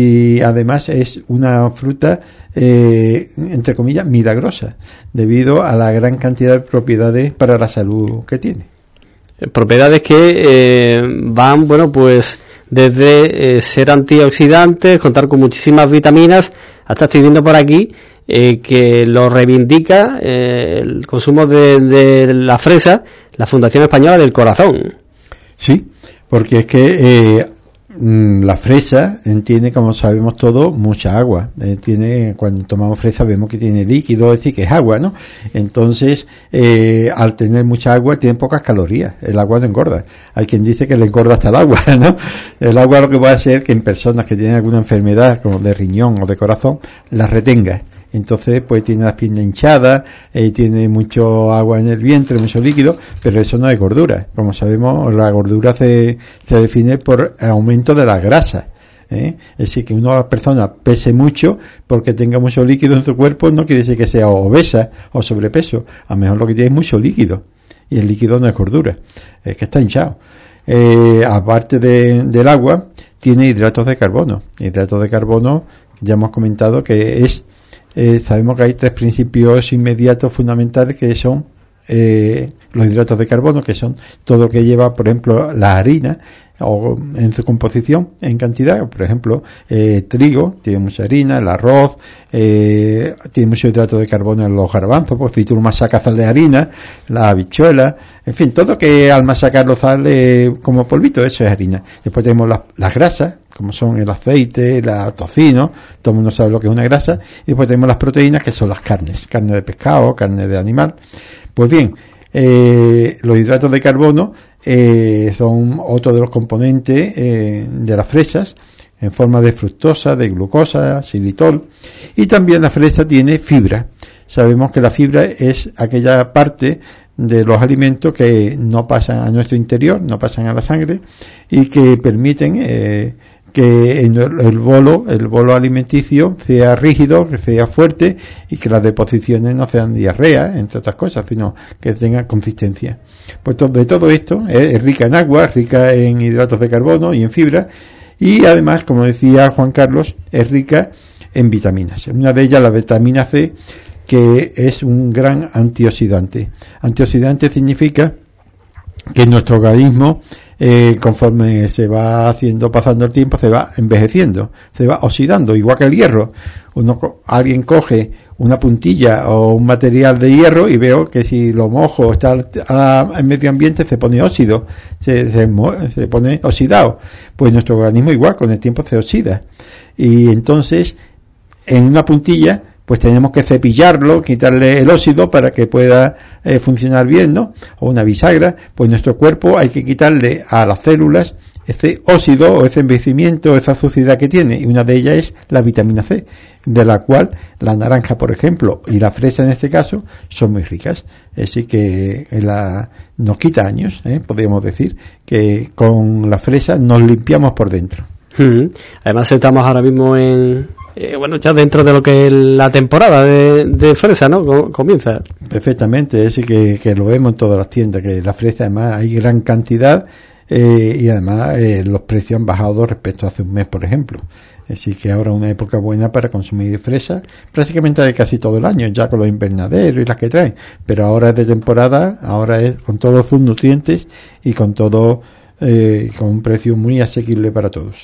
es una fruta entre comillas milagrosa, debido a la gran cantidad de propiedades para la salud que tiene. Propiedades que van, bueno, pues desde ser antioxidantes, contar con muchísimas vitaminas, hasta estoy viendo por aquí que lo reivindica el consumo de la fresa, la Fundación Española del Corazón. Sí, porque es que la fresa tiene, como sabemos todos, mucha agua. Cuando tomamos fresa vemos que tiene líquido, es decir, que es agua, ¿no? Entonces, al tener mucha agua, tiene pocas calorías. El agua no engorda. Hay quien dice que le engorda hasta el agua, ¿no? El agua lo que va a hacer que en personas que tienen alguna enfermedad, como de riñón o de corazón, la retenga. Entonces, pues tiene las piernas hinchadas, tiene mucho agua en el vientre, mucho líquido, pero eso no es gordura. Como sabemos, la gordura se define por aumento de la grasa. Es decir, que una persona pese mucho porque tenga mucho líquido en su cuerpo no quiere decir que sea obesa o sobrepeso. A lo mejor lo que tiene es mucho líquido. Y el líquido no es gordura, es que está hinchado. Aparte del agua, tiene hidratos de carbono. Hidratos de carbono, ya hemos comentado que es... sabemos que hay 3 principios inmediatos fundamentales que son los hidratos de carbono, que son todo lo que lleva, por ejemplo, la harina o en su composición en cantidad, por ejemplo, trigo tiene mucha harina, el arroz tiene mucho hidrato de carbono en los garbanzos, pues si tú masacas sal de harina, la habichuela, en fin, todo que al masacarlo sale como polvito, eso es harina. Después tenemos las grasas, como son el aceite, la tocino, todo el mundo sabe lo que es una grasa, y después tenemos las proteínas, que son las carnes, carne de pescado, carne de animal. Pues bien, los hidratos de carbono son otro de los componentes de las fresas, en forma de fructosa, de glucosa, xilitol, y también la fresa tiene fibra. Sabemos que la fibra es aquella parte de los alimentos que no pasan a nuestro interior, no pasan a la sangre, y que permiten que el bolo alimenticio sea rígido, que sea fuerte y que las deposiciones no sean diarrea, entre otras cosas, sino que tengan consistencia. Pues de todo esto es rica en agua, rica en hidratos de carbono y en fibra, y además, como decía Juan Carlos, es rica en vitaminas. Una de ellas, la vitamina C, que es un gran antioxidante. Antioxidante significa que nuestro organismo, conforme se va pasando el tiempo, se va envejeciendo, se va oxidando, igual que el hierro. Alguien coge una puntilla o un material de hierro y veo que si lo mojo, está en medio ambiente, se pone óxido, se pone oxidado. Pues nuestro organismo igual, con el tiempo se oxida. Y entonces, en una puntilla, pues tenemos que cepillarlo, quitarle el óxido para que pueda funcionar bien, ¿no? O una bisagra, pues nuestro cuerpo hay que quitarle a las células ese óxido o ese envejecimiento, esa suciedad que tiene, y una de ellas es la vitamina C, de la cual la naranja, por ejemplo, y la fresa en este caso, son muy ricas. Así que nos quita años, podríamos decir, que con la fresa nos limpiamos por dentro. Además estamos ahora mismo ya dentro de lo que es la temporada de fresa, ¿no? Comienza. Perfectamente, es decir, que lo vemos en todas las tiendas, que la fresa además hay gran cantidad, y además los precios han bajado respecto a hace un mes, por ejemplo. Así que ahora es una época buena para consumir fresa, prácticamente de casi todo el año, ya con los invernaderos y las que traen. Pero ahora es de temporada, ahora es con todos sus nutrientes y con todo, con un precio muy asequible para todos.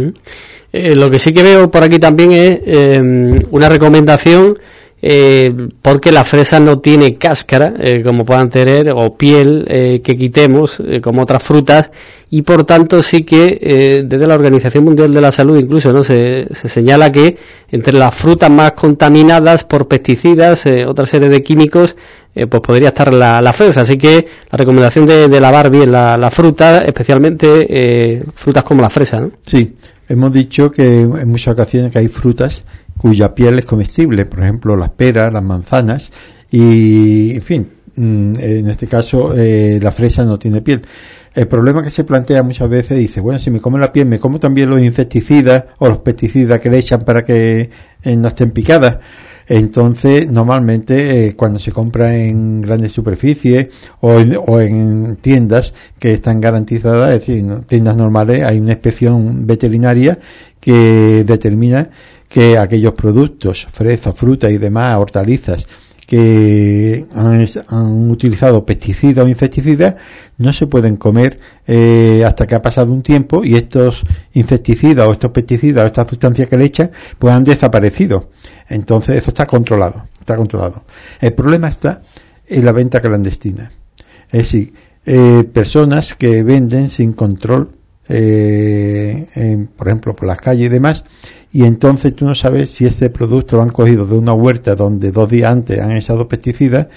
Lo que sí que veo por aquí también es una recomendación, porque la fresa no tiene cáscara, como puedan tener, o piel que quitemos, como otras frutas, y por tanto sí que desde la Organización Mundial de la Salud incluso no se señala que entre las frutas más contaminadas por pesticidas, otra serie de químicos, pues podría estar la fresa. Así que la recomendación de lavar bien la fruta, especialmente frutas como la fresa, ¿no? Sí, hemos dicho que en muchas ocasiones que hay frutas cuya piel es comestible, por ejemplo las peras, las manzanas, y en fin, en este caso la fresa no tiene piel. El problema que se plantea muchas veces, dice, bueno, si me como la piel, me como también los insecticidas o los pesticidas que le echan para que no estén picadas. Entonces, normalmente, cuando se compra en grandes superficies o en tiendas que están garantizadas, es decir, en tiendas normales, hay una inspección veterinaria que determina que aquellos productos, fresa, fruta y demás, hortalizas, que han utilizado pesticidas o insecticidas, no se pueden comer hasta que ha pasado un tiempo y estos insecticidas o estos pesticidas o estas sustancias que le echan pues han desaparecido. Entonces eso está controlado. El problema está en la venta clandestina. Es decir, personas que venden sin control por ejemplo, por las calles y demás, y entonces tú no sabes si este producto lo han cogido de una huerta donde 2 días antes han echado pesticidas,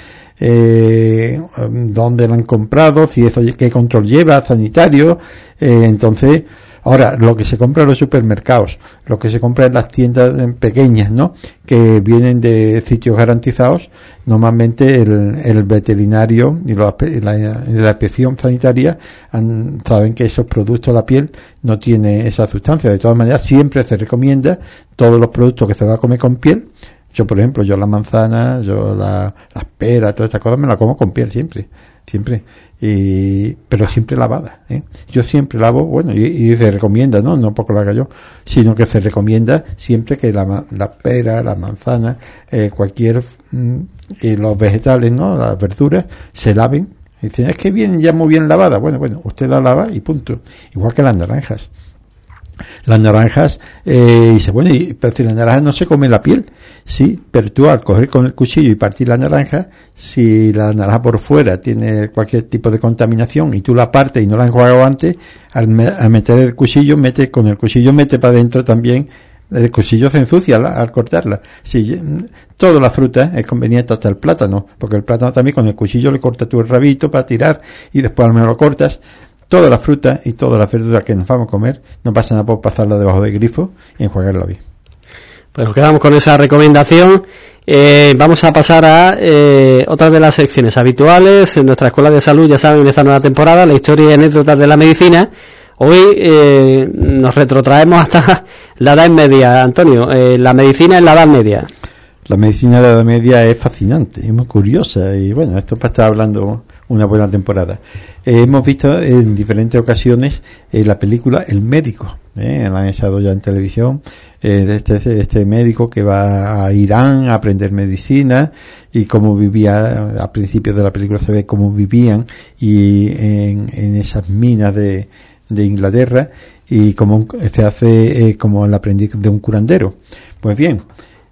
dónde lo han comprado, si eso, qué control lleva, sanitario, entonces, ahora, lo que se compra en los supermercados, lo que se compra en las tiendas pequeñas, ¿no?, que vienen de sitios garantizados, normalmente el veterinario y la inspección sanitaria saben que esos productos, la piel, no tiene esa sustancia. De todas maneras, siempre se recomienda todos los productos que se va a comer con piel. Yo, por ejemplo, la manzana, las peras, todas estas cosas me las como con piel siempre. Pero siempre lavada, ¿eh? Yo siempre lavo, bueno, y se recomienda, no porque lo haga yo, sino que se recomienda siempre que la pera, la manzana, los vegetales, ¿no?, las verduras, se laven. Y dicen, es que vienen ya muy bien lavadas. Bueno, usted la lava y punto. Igual que las naranjas. Las naranjas, dice, bueno, pero si la naranja no se come la piel, sí, pero tú al coger con el cuchillo y partir la naranja, si la naranja por fuera tiene cualquier tipo de contaminación y tú la partes y no la has enjuagado antes, al meter el cuchillo, mete para adentro también, el cuchillo se ensucia al cortarla. Sí, toda la fruta es conveniente, hasta el plátano, porque el plátano también con el cuchillo le cortas tú el rabito para tirar y después al menos lo cortas. Toda la fruta y todas las verduras que nos vamos a comer, no pasa nada por pasarla debajo del grifo y enjuagarla bien. Pues nos quedamos con esa recomendación. Vamos a pasar a otra de las secciones habituales en nuestra Escuela de Salud, ya saben, en esta nueva temporada, la historia y anécdotas de la medicina. Hoy nos retrotraemos hasta la Edad Media, Antonio, la medicina en la Edad Media. La medicina de la Edad Media es fascinante, es muy curiosa y bueno, esto para estar hablando una buena temporada. Hemos visto en diferentes ocasiones la película El Médico, la han echado ya en televisión, este médico que va a Irán a aprender medicina y cómo vivía, a principios de la película se ve cómo vivían y en esas minas de Inglaterra y cómo se hace como el aprendiz de un curandero. Pues bien,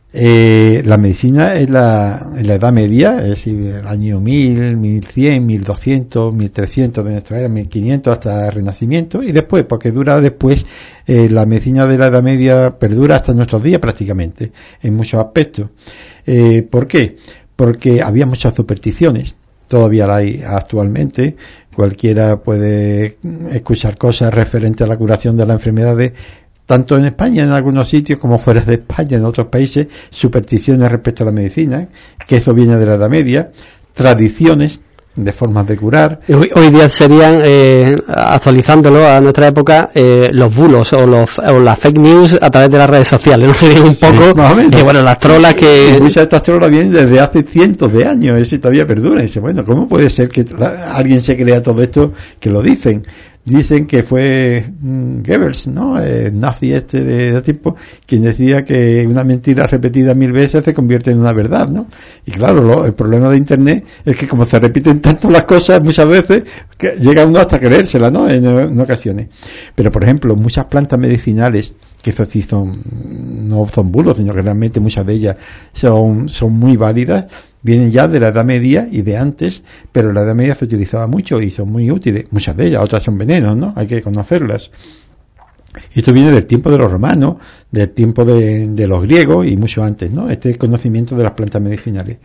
la medicina en la Edad Media, es decir, el año 1000, 1100, 1200, 1300 de nuestra era, 1500 hasta el Renacimiento, y después, porque dura después, la medicina de la Edad Media perdura hasta nuestros días prácticamente, en muchos aspectos. ¿Por qué? Porque había muchas supersticiones, todavía la hay actualmente. Cualquiera puede escuchar cosas referentes a la curación de las enfermedades, tanto en España, en algunos sitios, como fuera de España, en otros países, supersticiones respecto a la medicina, que eso viene de la Edad Media, tradiciones de formas de curar. Hoy día serían, actualizándolo a nuestra época, los bulos o las fake news a través de las redes sociales, ¿no? Serían un poco, sí, bueno, las trolas que... Y muchas de estas trolas vienen desde hace cientos de años, y todavía perduran. Y dice, bueno, ¿cómo puede ser que alguien se crea todo esto que lo dicen? Dicen que fue Goebbels, ¿no? Nazi de tiempo, quien decía que una mentira repetida 1000 veces se convierte en una verdad, ¿no? Y claro, el problema de Internet es que como se repiten tanto las cosas muchas veces, que llega uno hasta creérsela, ¿no? En ocasiones. Pero, por ejemplo, muchas plantas medicinales, que eso sí no son bulos, sino que realmente muchas de ellas son muy válidas, vienen ya de la Edad Media y de antes, pero en la Edad Media se utilizaba mucho y son muy útiles, muchas de ellas, otras son venenos, ¿no? Hay que conocerlas. Y esto viene del tiempo de los romanos, del tiempo de los griegos y mucho antes, ¿no? Este conocimiento de las plantas medicinales.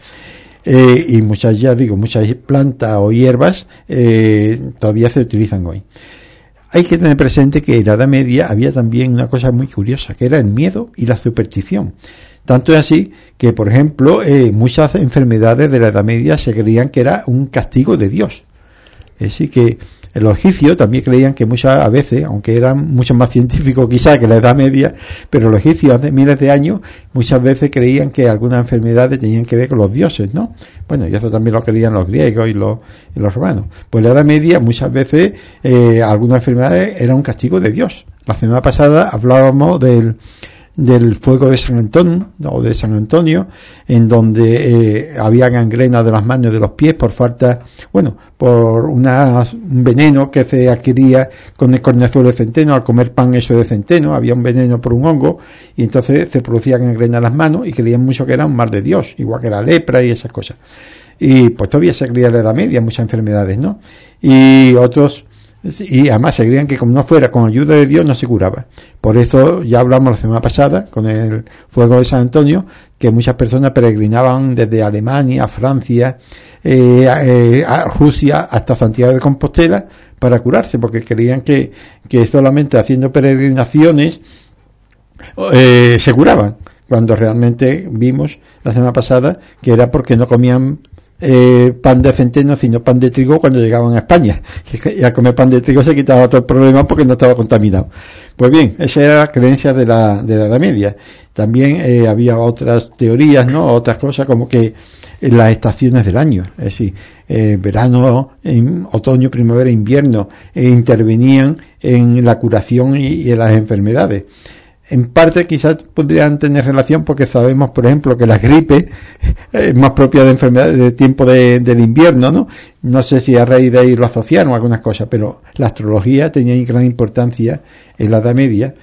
Y muchas plantas o hierbas todavía se utilizan hoy. Hay que tener presente que en la Edad Media había también una cosa muy curiosa, que era el miedo y la superstición. Tanto es así que, por ejemplo, muchas enfermedades de la Edad Media se creían que era un castigo de Dios. Es decir, que los egipcios también creían que muchas veces, aunque eran mucho más científicos quizás que la Edad Media, pero los egipcios hace miles de años muchas veces creían que algunas enfermedades tenían que ver con los dioses, ¿no? Bueno, y eso también lo creían los griegos y los romanos. Pues en la Edad Media muchas veces algunas enfermedades eran un castigo de Dios. La semana pasada hablábamos del fuego de San Antonio o de San Antonio, en donde había gangrena de las manos y de los pies por un veneno que se adquiría con el cornezuelo de centeno al comer pan hecho de centeno. Había un veneno por un hongo y entonces se producía gangrena en las manos y creían mucho que era un mal de Dios, igual que la lepra y esas cosas. Y pues todavía se creía en la Edad Media muchas enfermedades, ¿no? Y otros Y además se creían que como no fuera con ayuda de Dios no se curaba. Por eso ya hablamos la semana pasada con el fuego de San Antonio, que muchas personas peregrinaban desde Alemania, Francia, a Rusia hasta Santiago de Compostela para curarse, porque creían que solamente haciendo peregrinaciones se curaban, cuando realmente vimos la semana pasada que era porque no comían pan de centeno, sino pan de trigo cuando llegaban a España. Y al comer pan de trigo se quitaba todo el problema porque no estaba contaminado. Pues bien, esa era la creencia de la Edad Media. También había otras teorías, ¿no? Otras cosas como que las estaciones del año, es decir, verano, otoño, primavera, invierno, intervenían en la curación y en las enfermedades. En parte quizás podrían tener relación porque sabemos, por ejemplo, que la gripe es más propia de enfermedades de tiempo del invierno, ¿no? No sé si a raíz de ahí lo asociaron algunas cosas, pero la astrología tenía gran importancia en la Edad Media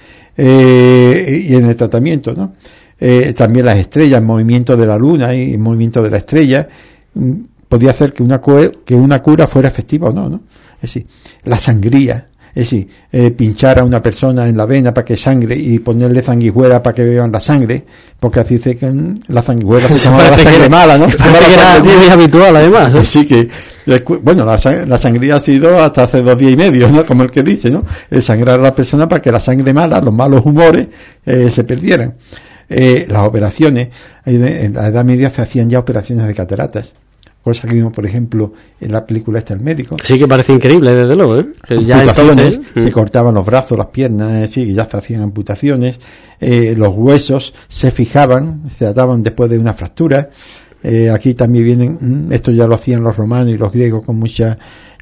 y en el tratamiento, ¿no? También las estrellas, el movimiento de la luna y el movimiento de la estrella podía hacer que una cura fuera efectiva o no, ¿no? Es decir, la sangría. Es decir, pinchar a una persona en la vena para que sangre y ponerle sanguijuela para que beban la sangre, porque así se que la sanguijuela se llama la sangre mala, ¿no? Parece que era muy habitual, además, ¿no? Así que, bueno, la sangría ha sido hasta hace 2 días y medio, ¿no? Como el que dice, ¿no? Sangrar a la persona para que la sangre mala, los malos humores, se perdieran. Las operaciones, en la Edad Media se hacían ya operaciones de cataratas. Cosa que vimos, por ejemplo, en la película El Médico. Sí, que parece increíble, desde luego, ¿eh? Ya entonces se cortaban los brazos, las piernas, sí, ya se hacían amputaciones, los huesos se fijaban, se ataban después de una fractura. Aquí también vienen, esto ya lo hacían los romanos y los griegos con mucha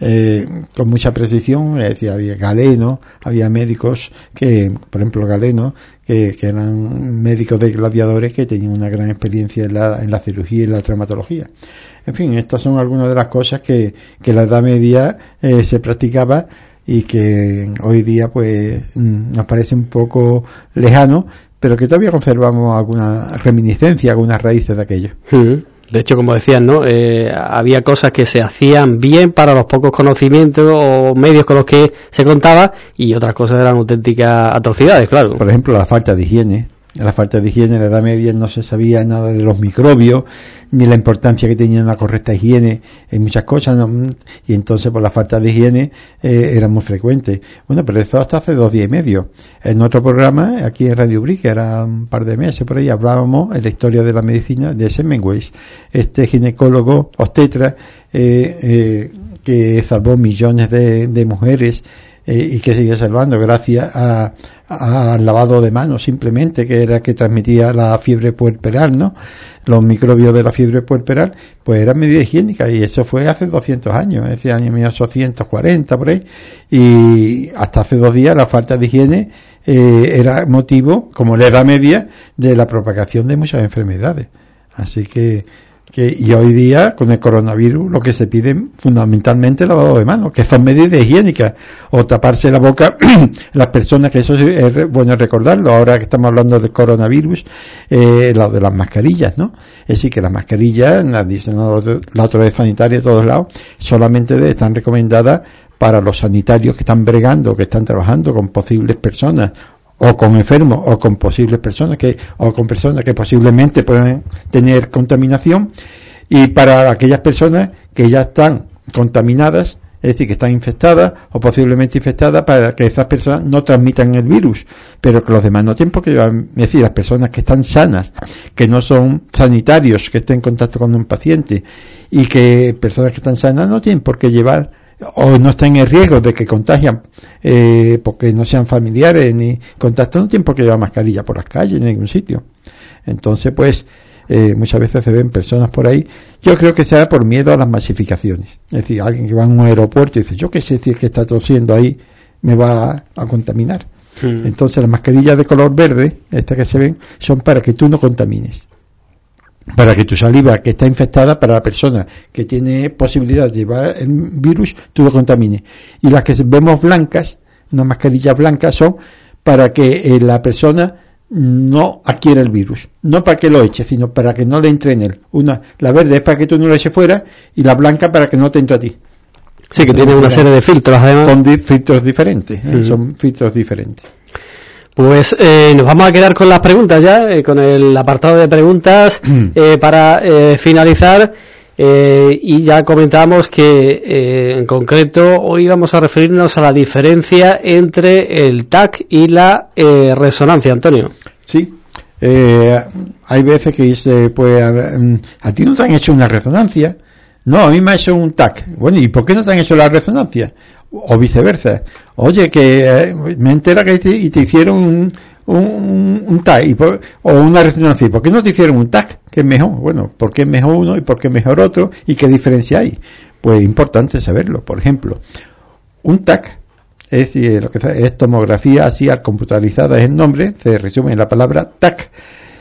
precisión. Es decir, había Galeno, había médicos que, por ejemplo, Galeno, que eran médicos de gladiadores que tenían una gran experiencia en la cirugía y en la traumatología. En fin, estas son algunas de las cosas que la Edad Media se practicaba y que hoy día pues nos parece un poco lejano, pero que todavía conservamos alguna reminiscencia, algunas raíces de aquello. De hecho, como decías, ¿no? Había cosas que se hacían bien para los pocos conocimientos o medios con los que se contaba, y otras cosas eran auténticas atrocidades, claro. Por ejemplo, la falta de higiene. La falta de higiene en la Edad Media no se sabía nada de los microbios, ni la importancia que tenía una correcta higiene en muchas cosas, ¿no? Y entonces por la falta de higiene era muy frecuente. Bueno, pero eso hasta hace 2 días y medio. En otro programa, aquí en Radio Brick, era un par de meses por ahí, hablábamos en la historia de la medicina de Semmelweis, este ginecólogo obstetra que salvó millones de mujeres y que sigue salvando gracias al lavado de manos simplemente, que era que transmitía la fiebre puerperal, ¿no? Los microbios de la fiebre puerperal, pues eran medidas higiénicas, y eso fue hace 200 años, es decir, año 1840 por ahí, y hasta hace 2 días la falta de higiene era motivo, como la Edad Media, de la propagación de muchas enfermedades. Así que y hoy día con el coronavirus lo que se pide fundamentalmente es lavado de manos, que son medidas higiénicas, o taparse la boca las personas, que eso es bueno recordarlo ahora que estamos hablando del coronavirus, lo de las mascarillas, ¿no? Es decir, que las mascarillas, las dicen la autoridad sanitaria de todos lados, solamente están recomendadas para los sanitarios que están bregando, que están trabajando con posibles personas, o con enfermos, o con posibles personas o con personas que posiblemente puedan tener contaminación, y para aquellas personas que ya están contaminadas, es decir, que están infectadas o posiblemente infectadas, para que esas personas no transmitan el virus, pero que los demás no tienen por qué llevar. Es decir, las personas que están sanas, que no son sanitarios, que estén en contacto con un paciente, y que personas que están sanas no tienen por qué llevar, o no están en riesgo de que contagian porque no sean familiares ni contacto, no tienen por qué llevar mascarilla por las calles en ningún sitio. Entonces pues muchas veces se ven personas por ahí, yo creo que sea por miedo a las masificaciones. Es decir, alguien que va a un aeropuerto y dice, yo qué sé, si el que está tosiendo ahí me va a contaminar. Entonces las mascarillas de color verde, estas que se ven, son para que tú no contamines, para que tu saliva, que está infectada, para la persona que tiene posibilidad de llevar el virus, tú lo contamines. Y las que vemos blancas, unas mascarillas blancas, son para que la persona no adquiera el virus, no para que lo eche, sino para que no le entre en él. La verde es para que tú no lo eches fuera, y la blanca para que no te entre a ti. Sí, que tiene una serie de filtros, además. Son filtros diferentes, son filtros diferentes. Pues nos vamos a quedar con las preguntas ya, con el apartado de preguntas para finalizar. Y ya comentábamos que en concreto hoy vamos a referirnos a la diferencia entre el TAC y la resonancia, Antonio. Sí, hay veces que dice, pues a ti no te han hecho una resonancia. No, a mí me ha hecho un TAC. Bueno, ¿y por qué no te han hecho la resonancia? O viceversa. Oye, que me entera que te hicieron un TAC o una resonancia. ¿Y por qué no te hicieron un TAC? Que es mejor. Bueno, ¿por qué es mejor uno y por qué es mejor otro? ¿Y qué diferencia hay? Pues importante saberlo. Por ejemplo, un TAC es lo que es tomografía así computarizada, es el nombre, se resume en la palabra TAC.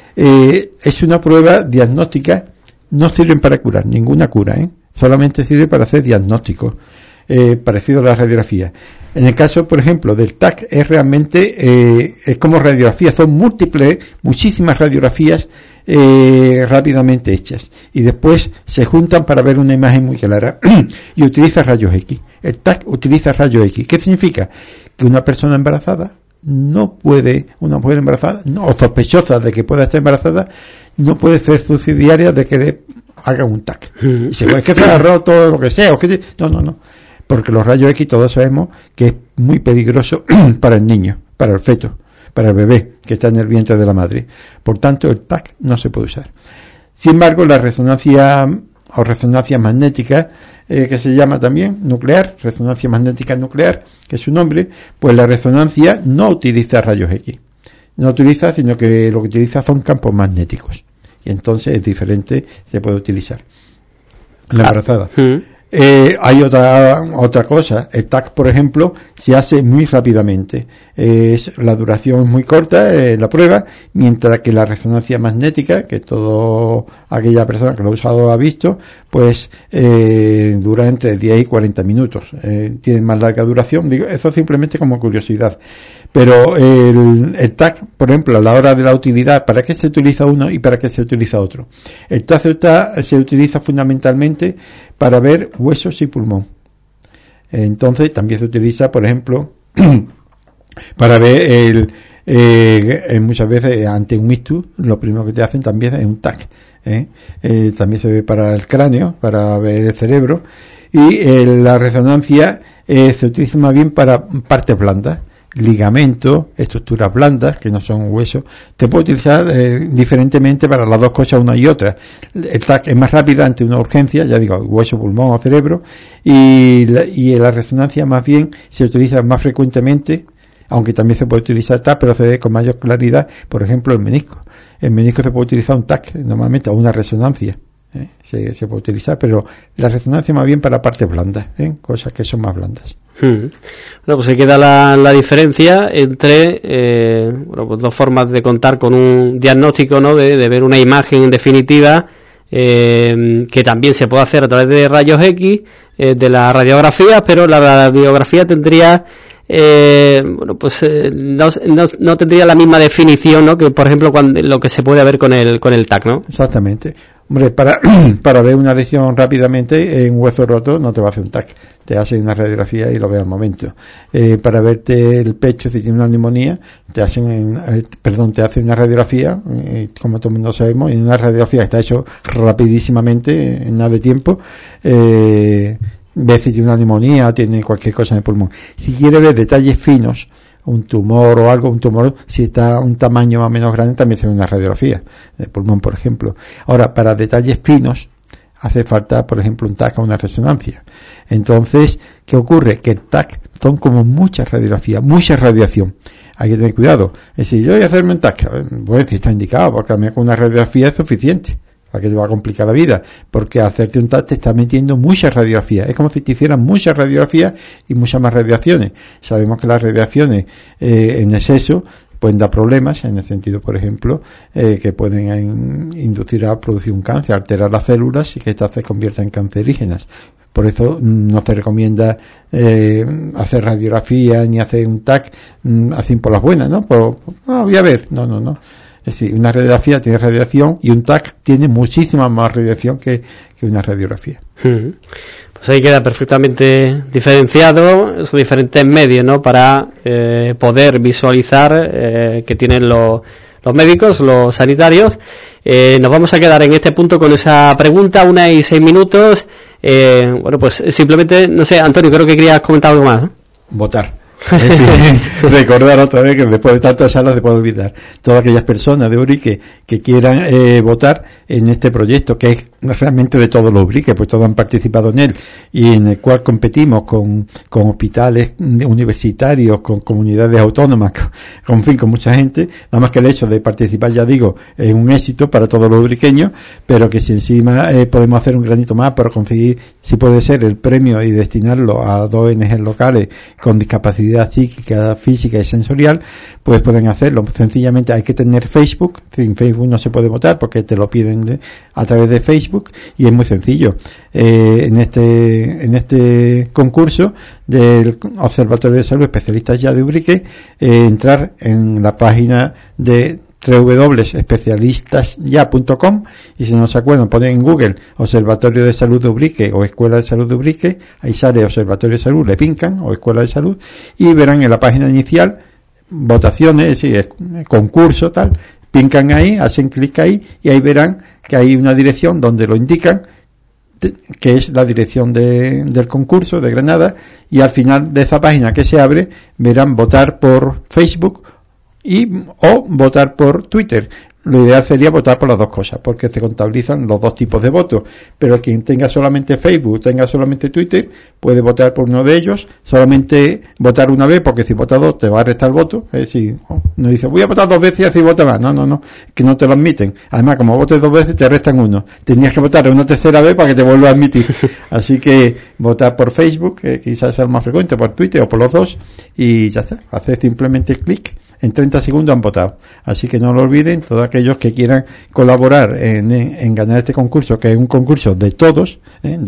Es una prueba diagnóstica, no sirven para curar, ninguna cura, solamente sirve para hacer diagnóstico, parecido a la radiografía. En el caso, por ejemplo, del TAC es realmente, es como radiografía, son muchísimas radiografías rápidamente hechas y después se juntan para ver una imagen muy clara y utiliza rayos X. El TAC utiliza rayos X. ¿Qué significa? Que una persona embarazada una mujer embarazada, o sospechosa de que pueda estar embarazada, no puede ser subsidiaria de que le haga un TAC. Y se es que se ha roto, lo que sea, no. Porque los rayos X todos sabemos que es muy peligroso para el niño, para el feto, para el bebé que está en el vientre de la madre. Por tanto, el TAC no se puede usar. Sin embargo, la resonancia o resonancia magnética, que se llama también nuclear, resonancia magnética nuclear, que es su nombre, pues la resonancia no utiliza rayos X. No utiliza, sino que lo que utiliza son campos magnéticos. Y entonces es diferente, se puede utilizar. La embarazada. Hay otra cosa. El TAC, por ejemplo, se hace muy rápidamente. La duración es muy corta, la prueba, mientras que la resonancia magnética, que toda aquella persona que lo ha usado ha visto, pues dura entre 10 y 40 minutos. Tiene más larga duración. Digo, eso simplemente como curiosidad. Pero el TAC, por ejemplo, a la hora de la utilidad, ¿para qué se utiliza uno y para qué se utiliza otro? El TAC se utiliza fundamentalmente para ver huesos y pulmón. Entonces también se utiliza, por ejemplo, para ver muchas veces ante un ictus, lo primero que te hacen también es un TAC. También se ve para el cráneo, para ver el cerebro, y la resonancia se utiliza más bien para partes blandas, ligamentos, estructuras blandas que no son huesos. Te puede utilizar diferentemente para las dos cosas, una y otra. El TAC es más rápida ante una urgencia, ya digo, hueso, pulmón o cerebro, y la resonancia más bien se utiliza más frecuentemente, aunque también se puede utilizar TAC, pero se ve con mayor claridad, por ejemplo, el menisco. El menisco se puede utilizar un TAC normalmente, o una resonancia. Se puede utilizar, pero la resonancia más bien para partes blandas, cosas que son más blandas. Bueno, pues ahí queda la diferencia entre pues dos formas de contar con un diagnóstico, ¿no? De ver una imagen en definitiva, que también se puede hacer a través de rayos X, de la radiografía, pero la radiografía tendría no tendría la misma definición, ¿no? Que por ejemplo lo que se puede ver con el TAC, ¿no? Exactamente. Hombre, para ver una lesión rápidamente en un hueso roto no te va a hacer un TAC, te hacen una radiografía y lo ves al momento. Para verte el pecho si tienes una neumonía, te hacen una radiografía, como todo el mundo sabemos, y una radiografía que está hecho rapidísimamente, en nada de tiempo, ves si tiene una neumonía o tiene cualquier cosa en el pulmón. Si quieres ver detalles finos, un tumor o algo, si está un tamaño más o menos grande, también se ve una radiografía de pulmón, por ejemplo. Ahora, para detalles finos, hace falta, por ejemplo, un TAC o una resonancia. Entonces, ¿qué ocurre? Que el TAC son como muchas radiografías, mucha radiación. Hay que tener cuidado. Es decir, yo voy a hacerme un TAC. Pues si está indicado, porque a mí con una radiografía es suficiente. ¿Para qué te va a complicar la vida? Porque hacerte un TAC te está metiendo muchas radiografías. Es como si te hicieran muchas radiografías y muchas más radiaciones. Sabemos que las radiaciones en exceso pueden dar problemas, en el sentido, por ejemplo, que pueden inducir a producir un cáncer, alterar las células y que estas se conviertan en cancerígenas. Por eso no se recomienda hacer radiografía ni hacer un TAC así por las buenas, ¿no? Voy a ver. No. Es decir, una radiografía tiene radiación y un TAC tiene muchísima más radiación que una radiografía. Pues ahí queda perfectamente diferenciado esos diferentes medios, ¿no? Para poder visualizar que tienen los médicos, los sanitarios. Nos vamos a quedar en este punto con esa pregunta, 1:06. Bueno, pues simplemente, no sé, Antonio, creo que querías comentar algo más, ¿no? Votar. Recordar otra vez que después de tantas salas se puede olvidar. Todas aquellas personas de Ubrique que quieran votar en este proyecto, que es realmente de todos los Ubrique, pues todos han participado en él, y en el cual competimos con hospitales universitarios, con comunidades autónomas, con mucha gente. Nada más que el hecho de participar, ya digo, es un éxito para todos los ubriqueños, pero que si encima podemos hacer un granito más para conseguir, si puede ser, el premio y destinarlo a 2 ONGs locales con discapacidad psíquica, física y sensorial, pues pueden hacerlo. Sencillamente hay que tener Facebook. En Facebook no se puede votar porque te lo piden a través de Facebook, y es muy sencillo. En este concurso del Observatorio de Salud Especialistas ya de Ubrique, entrar en la página de www.especialistasya.com, y si no se acuerdan, ponen en Google Observatorio de Salud de Ubrique o Escuela de Salud de Ubrique, ahí sale Observatorio de Salud, le pincan, o Escuela de Salud, y verán en la página inicial votaciones, es decir, concurso, tal, pincan ahí, hacen clic ahí, y ahí verán que hay una dirección donde lo indican, que es la dirección del concurso de Granada, y al final de esa página que se abre verán votar por Facebook o votar por Twitter. Lo ideal sería votar por las dos cosas, porque se contabilizan los dos tipos de votos, pero quien tenga solamente Facebook, tenga solamente Twitter, puede votar por uno de ellos, solamente votar una vez, porque si vota 2 te va a restar el voto. Es decir, no dice voy a votar 2 veces y así vota más, no, que no te lo admiten. Además, como votes 2 veces te restan 1, tenías que votar una tercera vez para que te vuelva a admitir. Así que votar por Facebook, que quizás sea el más frecuente, por Twitter o por los dos, y ya está, hacer simplemente clic. En 30 segundos han votado. Así que no lo olviden, todos aquellos que quieran colaborar en ganar este concurso, que es un concurso de todos,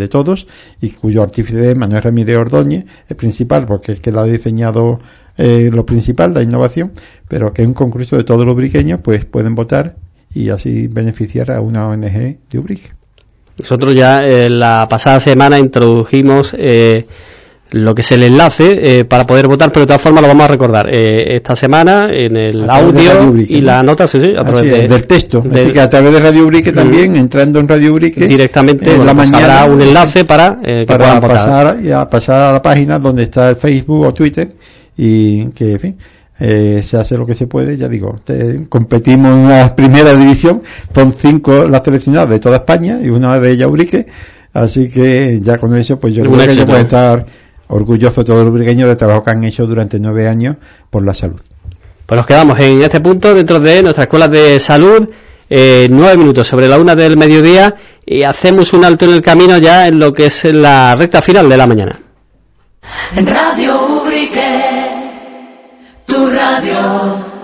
y cuyo artífice es Manuel Ramírez Ordóñez, el principal, porque es que lo ha diseñado lo principal, la innovación, pero que es un concurso de todos los ubriqueños, pues pueden votar y así beneficiar a una ONG de Ubrique. Nosotros ya la pasada semana introdujimos lo que es el enlace para poder votar, pero de todas formas lo vamos a recordar esta semana en el audio Ubrique, y la nota, sí, a través del texto. Es decir, que a través de Radio Ubrique también, entrando en Radio Ubrique directamente, en la mañana habrá un enlace para que puedan votar. pasar a la página donde está el Facebook o Twitter, y que, en fin, se hace lo que se puede. Ya digo, competimos en la primera división, son 5 las seleccionadas de toda España y una de ellas Ubrique, así que ya con eso pues yo creo que ya puede estar orgulloso todos los ubriqueños del trabajo que han hecho durante 9 años por la salud. Pues nos quedamos en este punto dentro de nuestra escuela de salud, 9 minutos sobre la 1 del mediodía, y hacemos un alto en el camino ya en lo que es la recta final de la mañana. En Radio Ubrique, tu radio.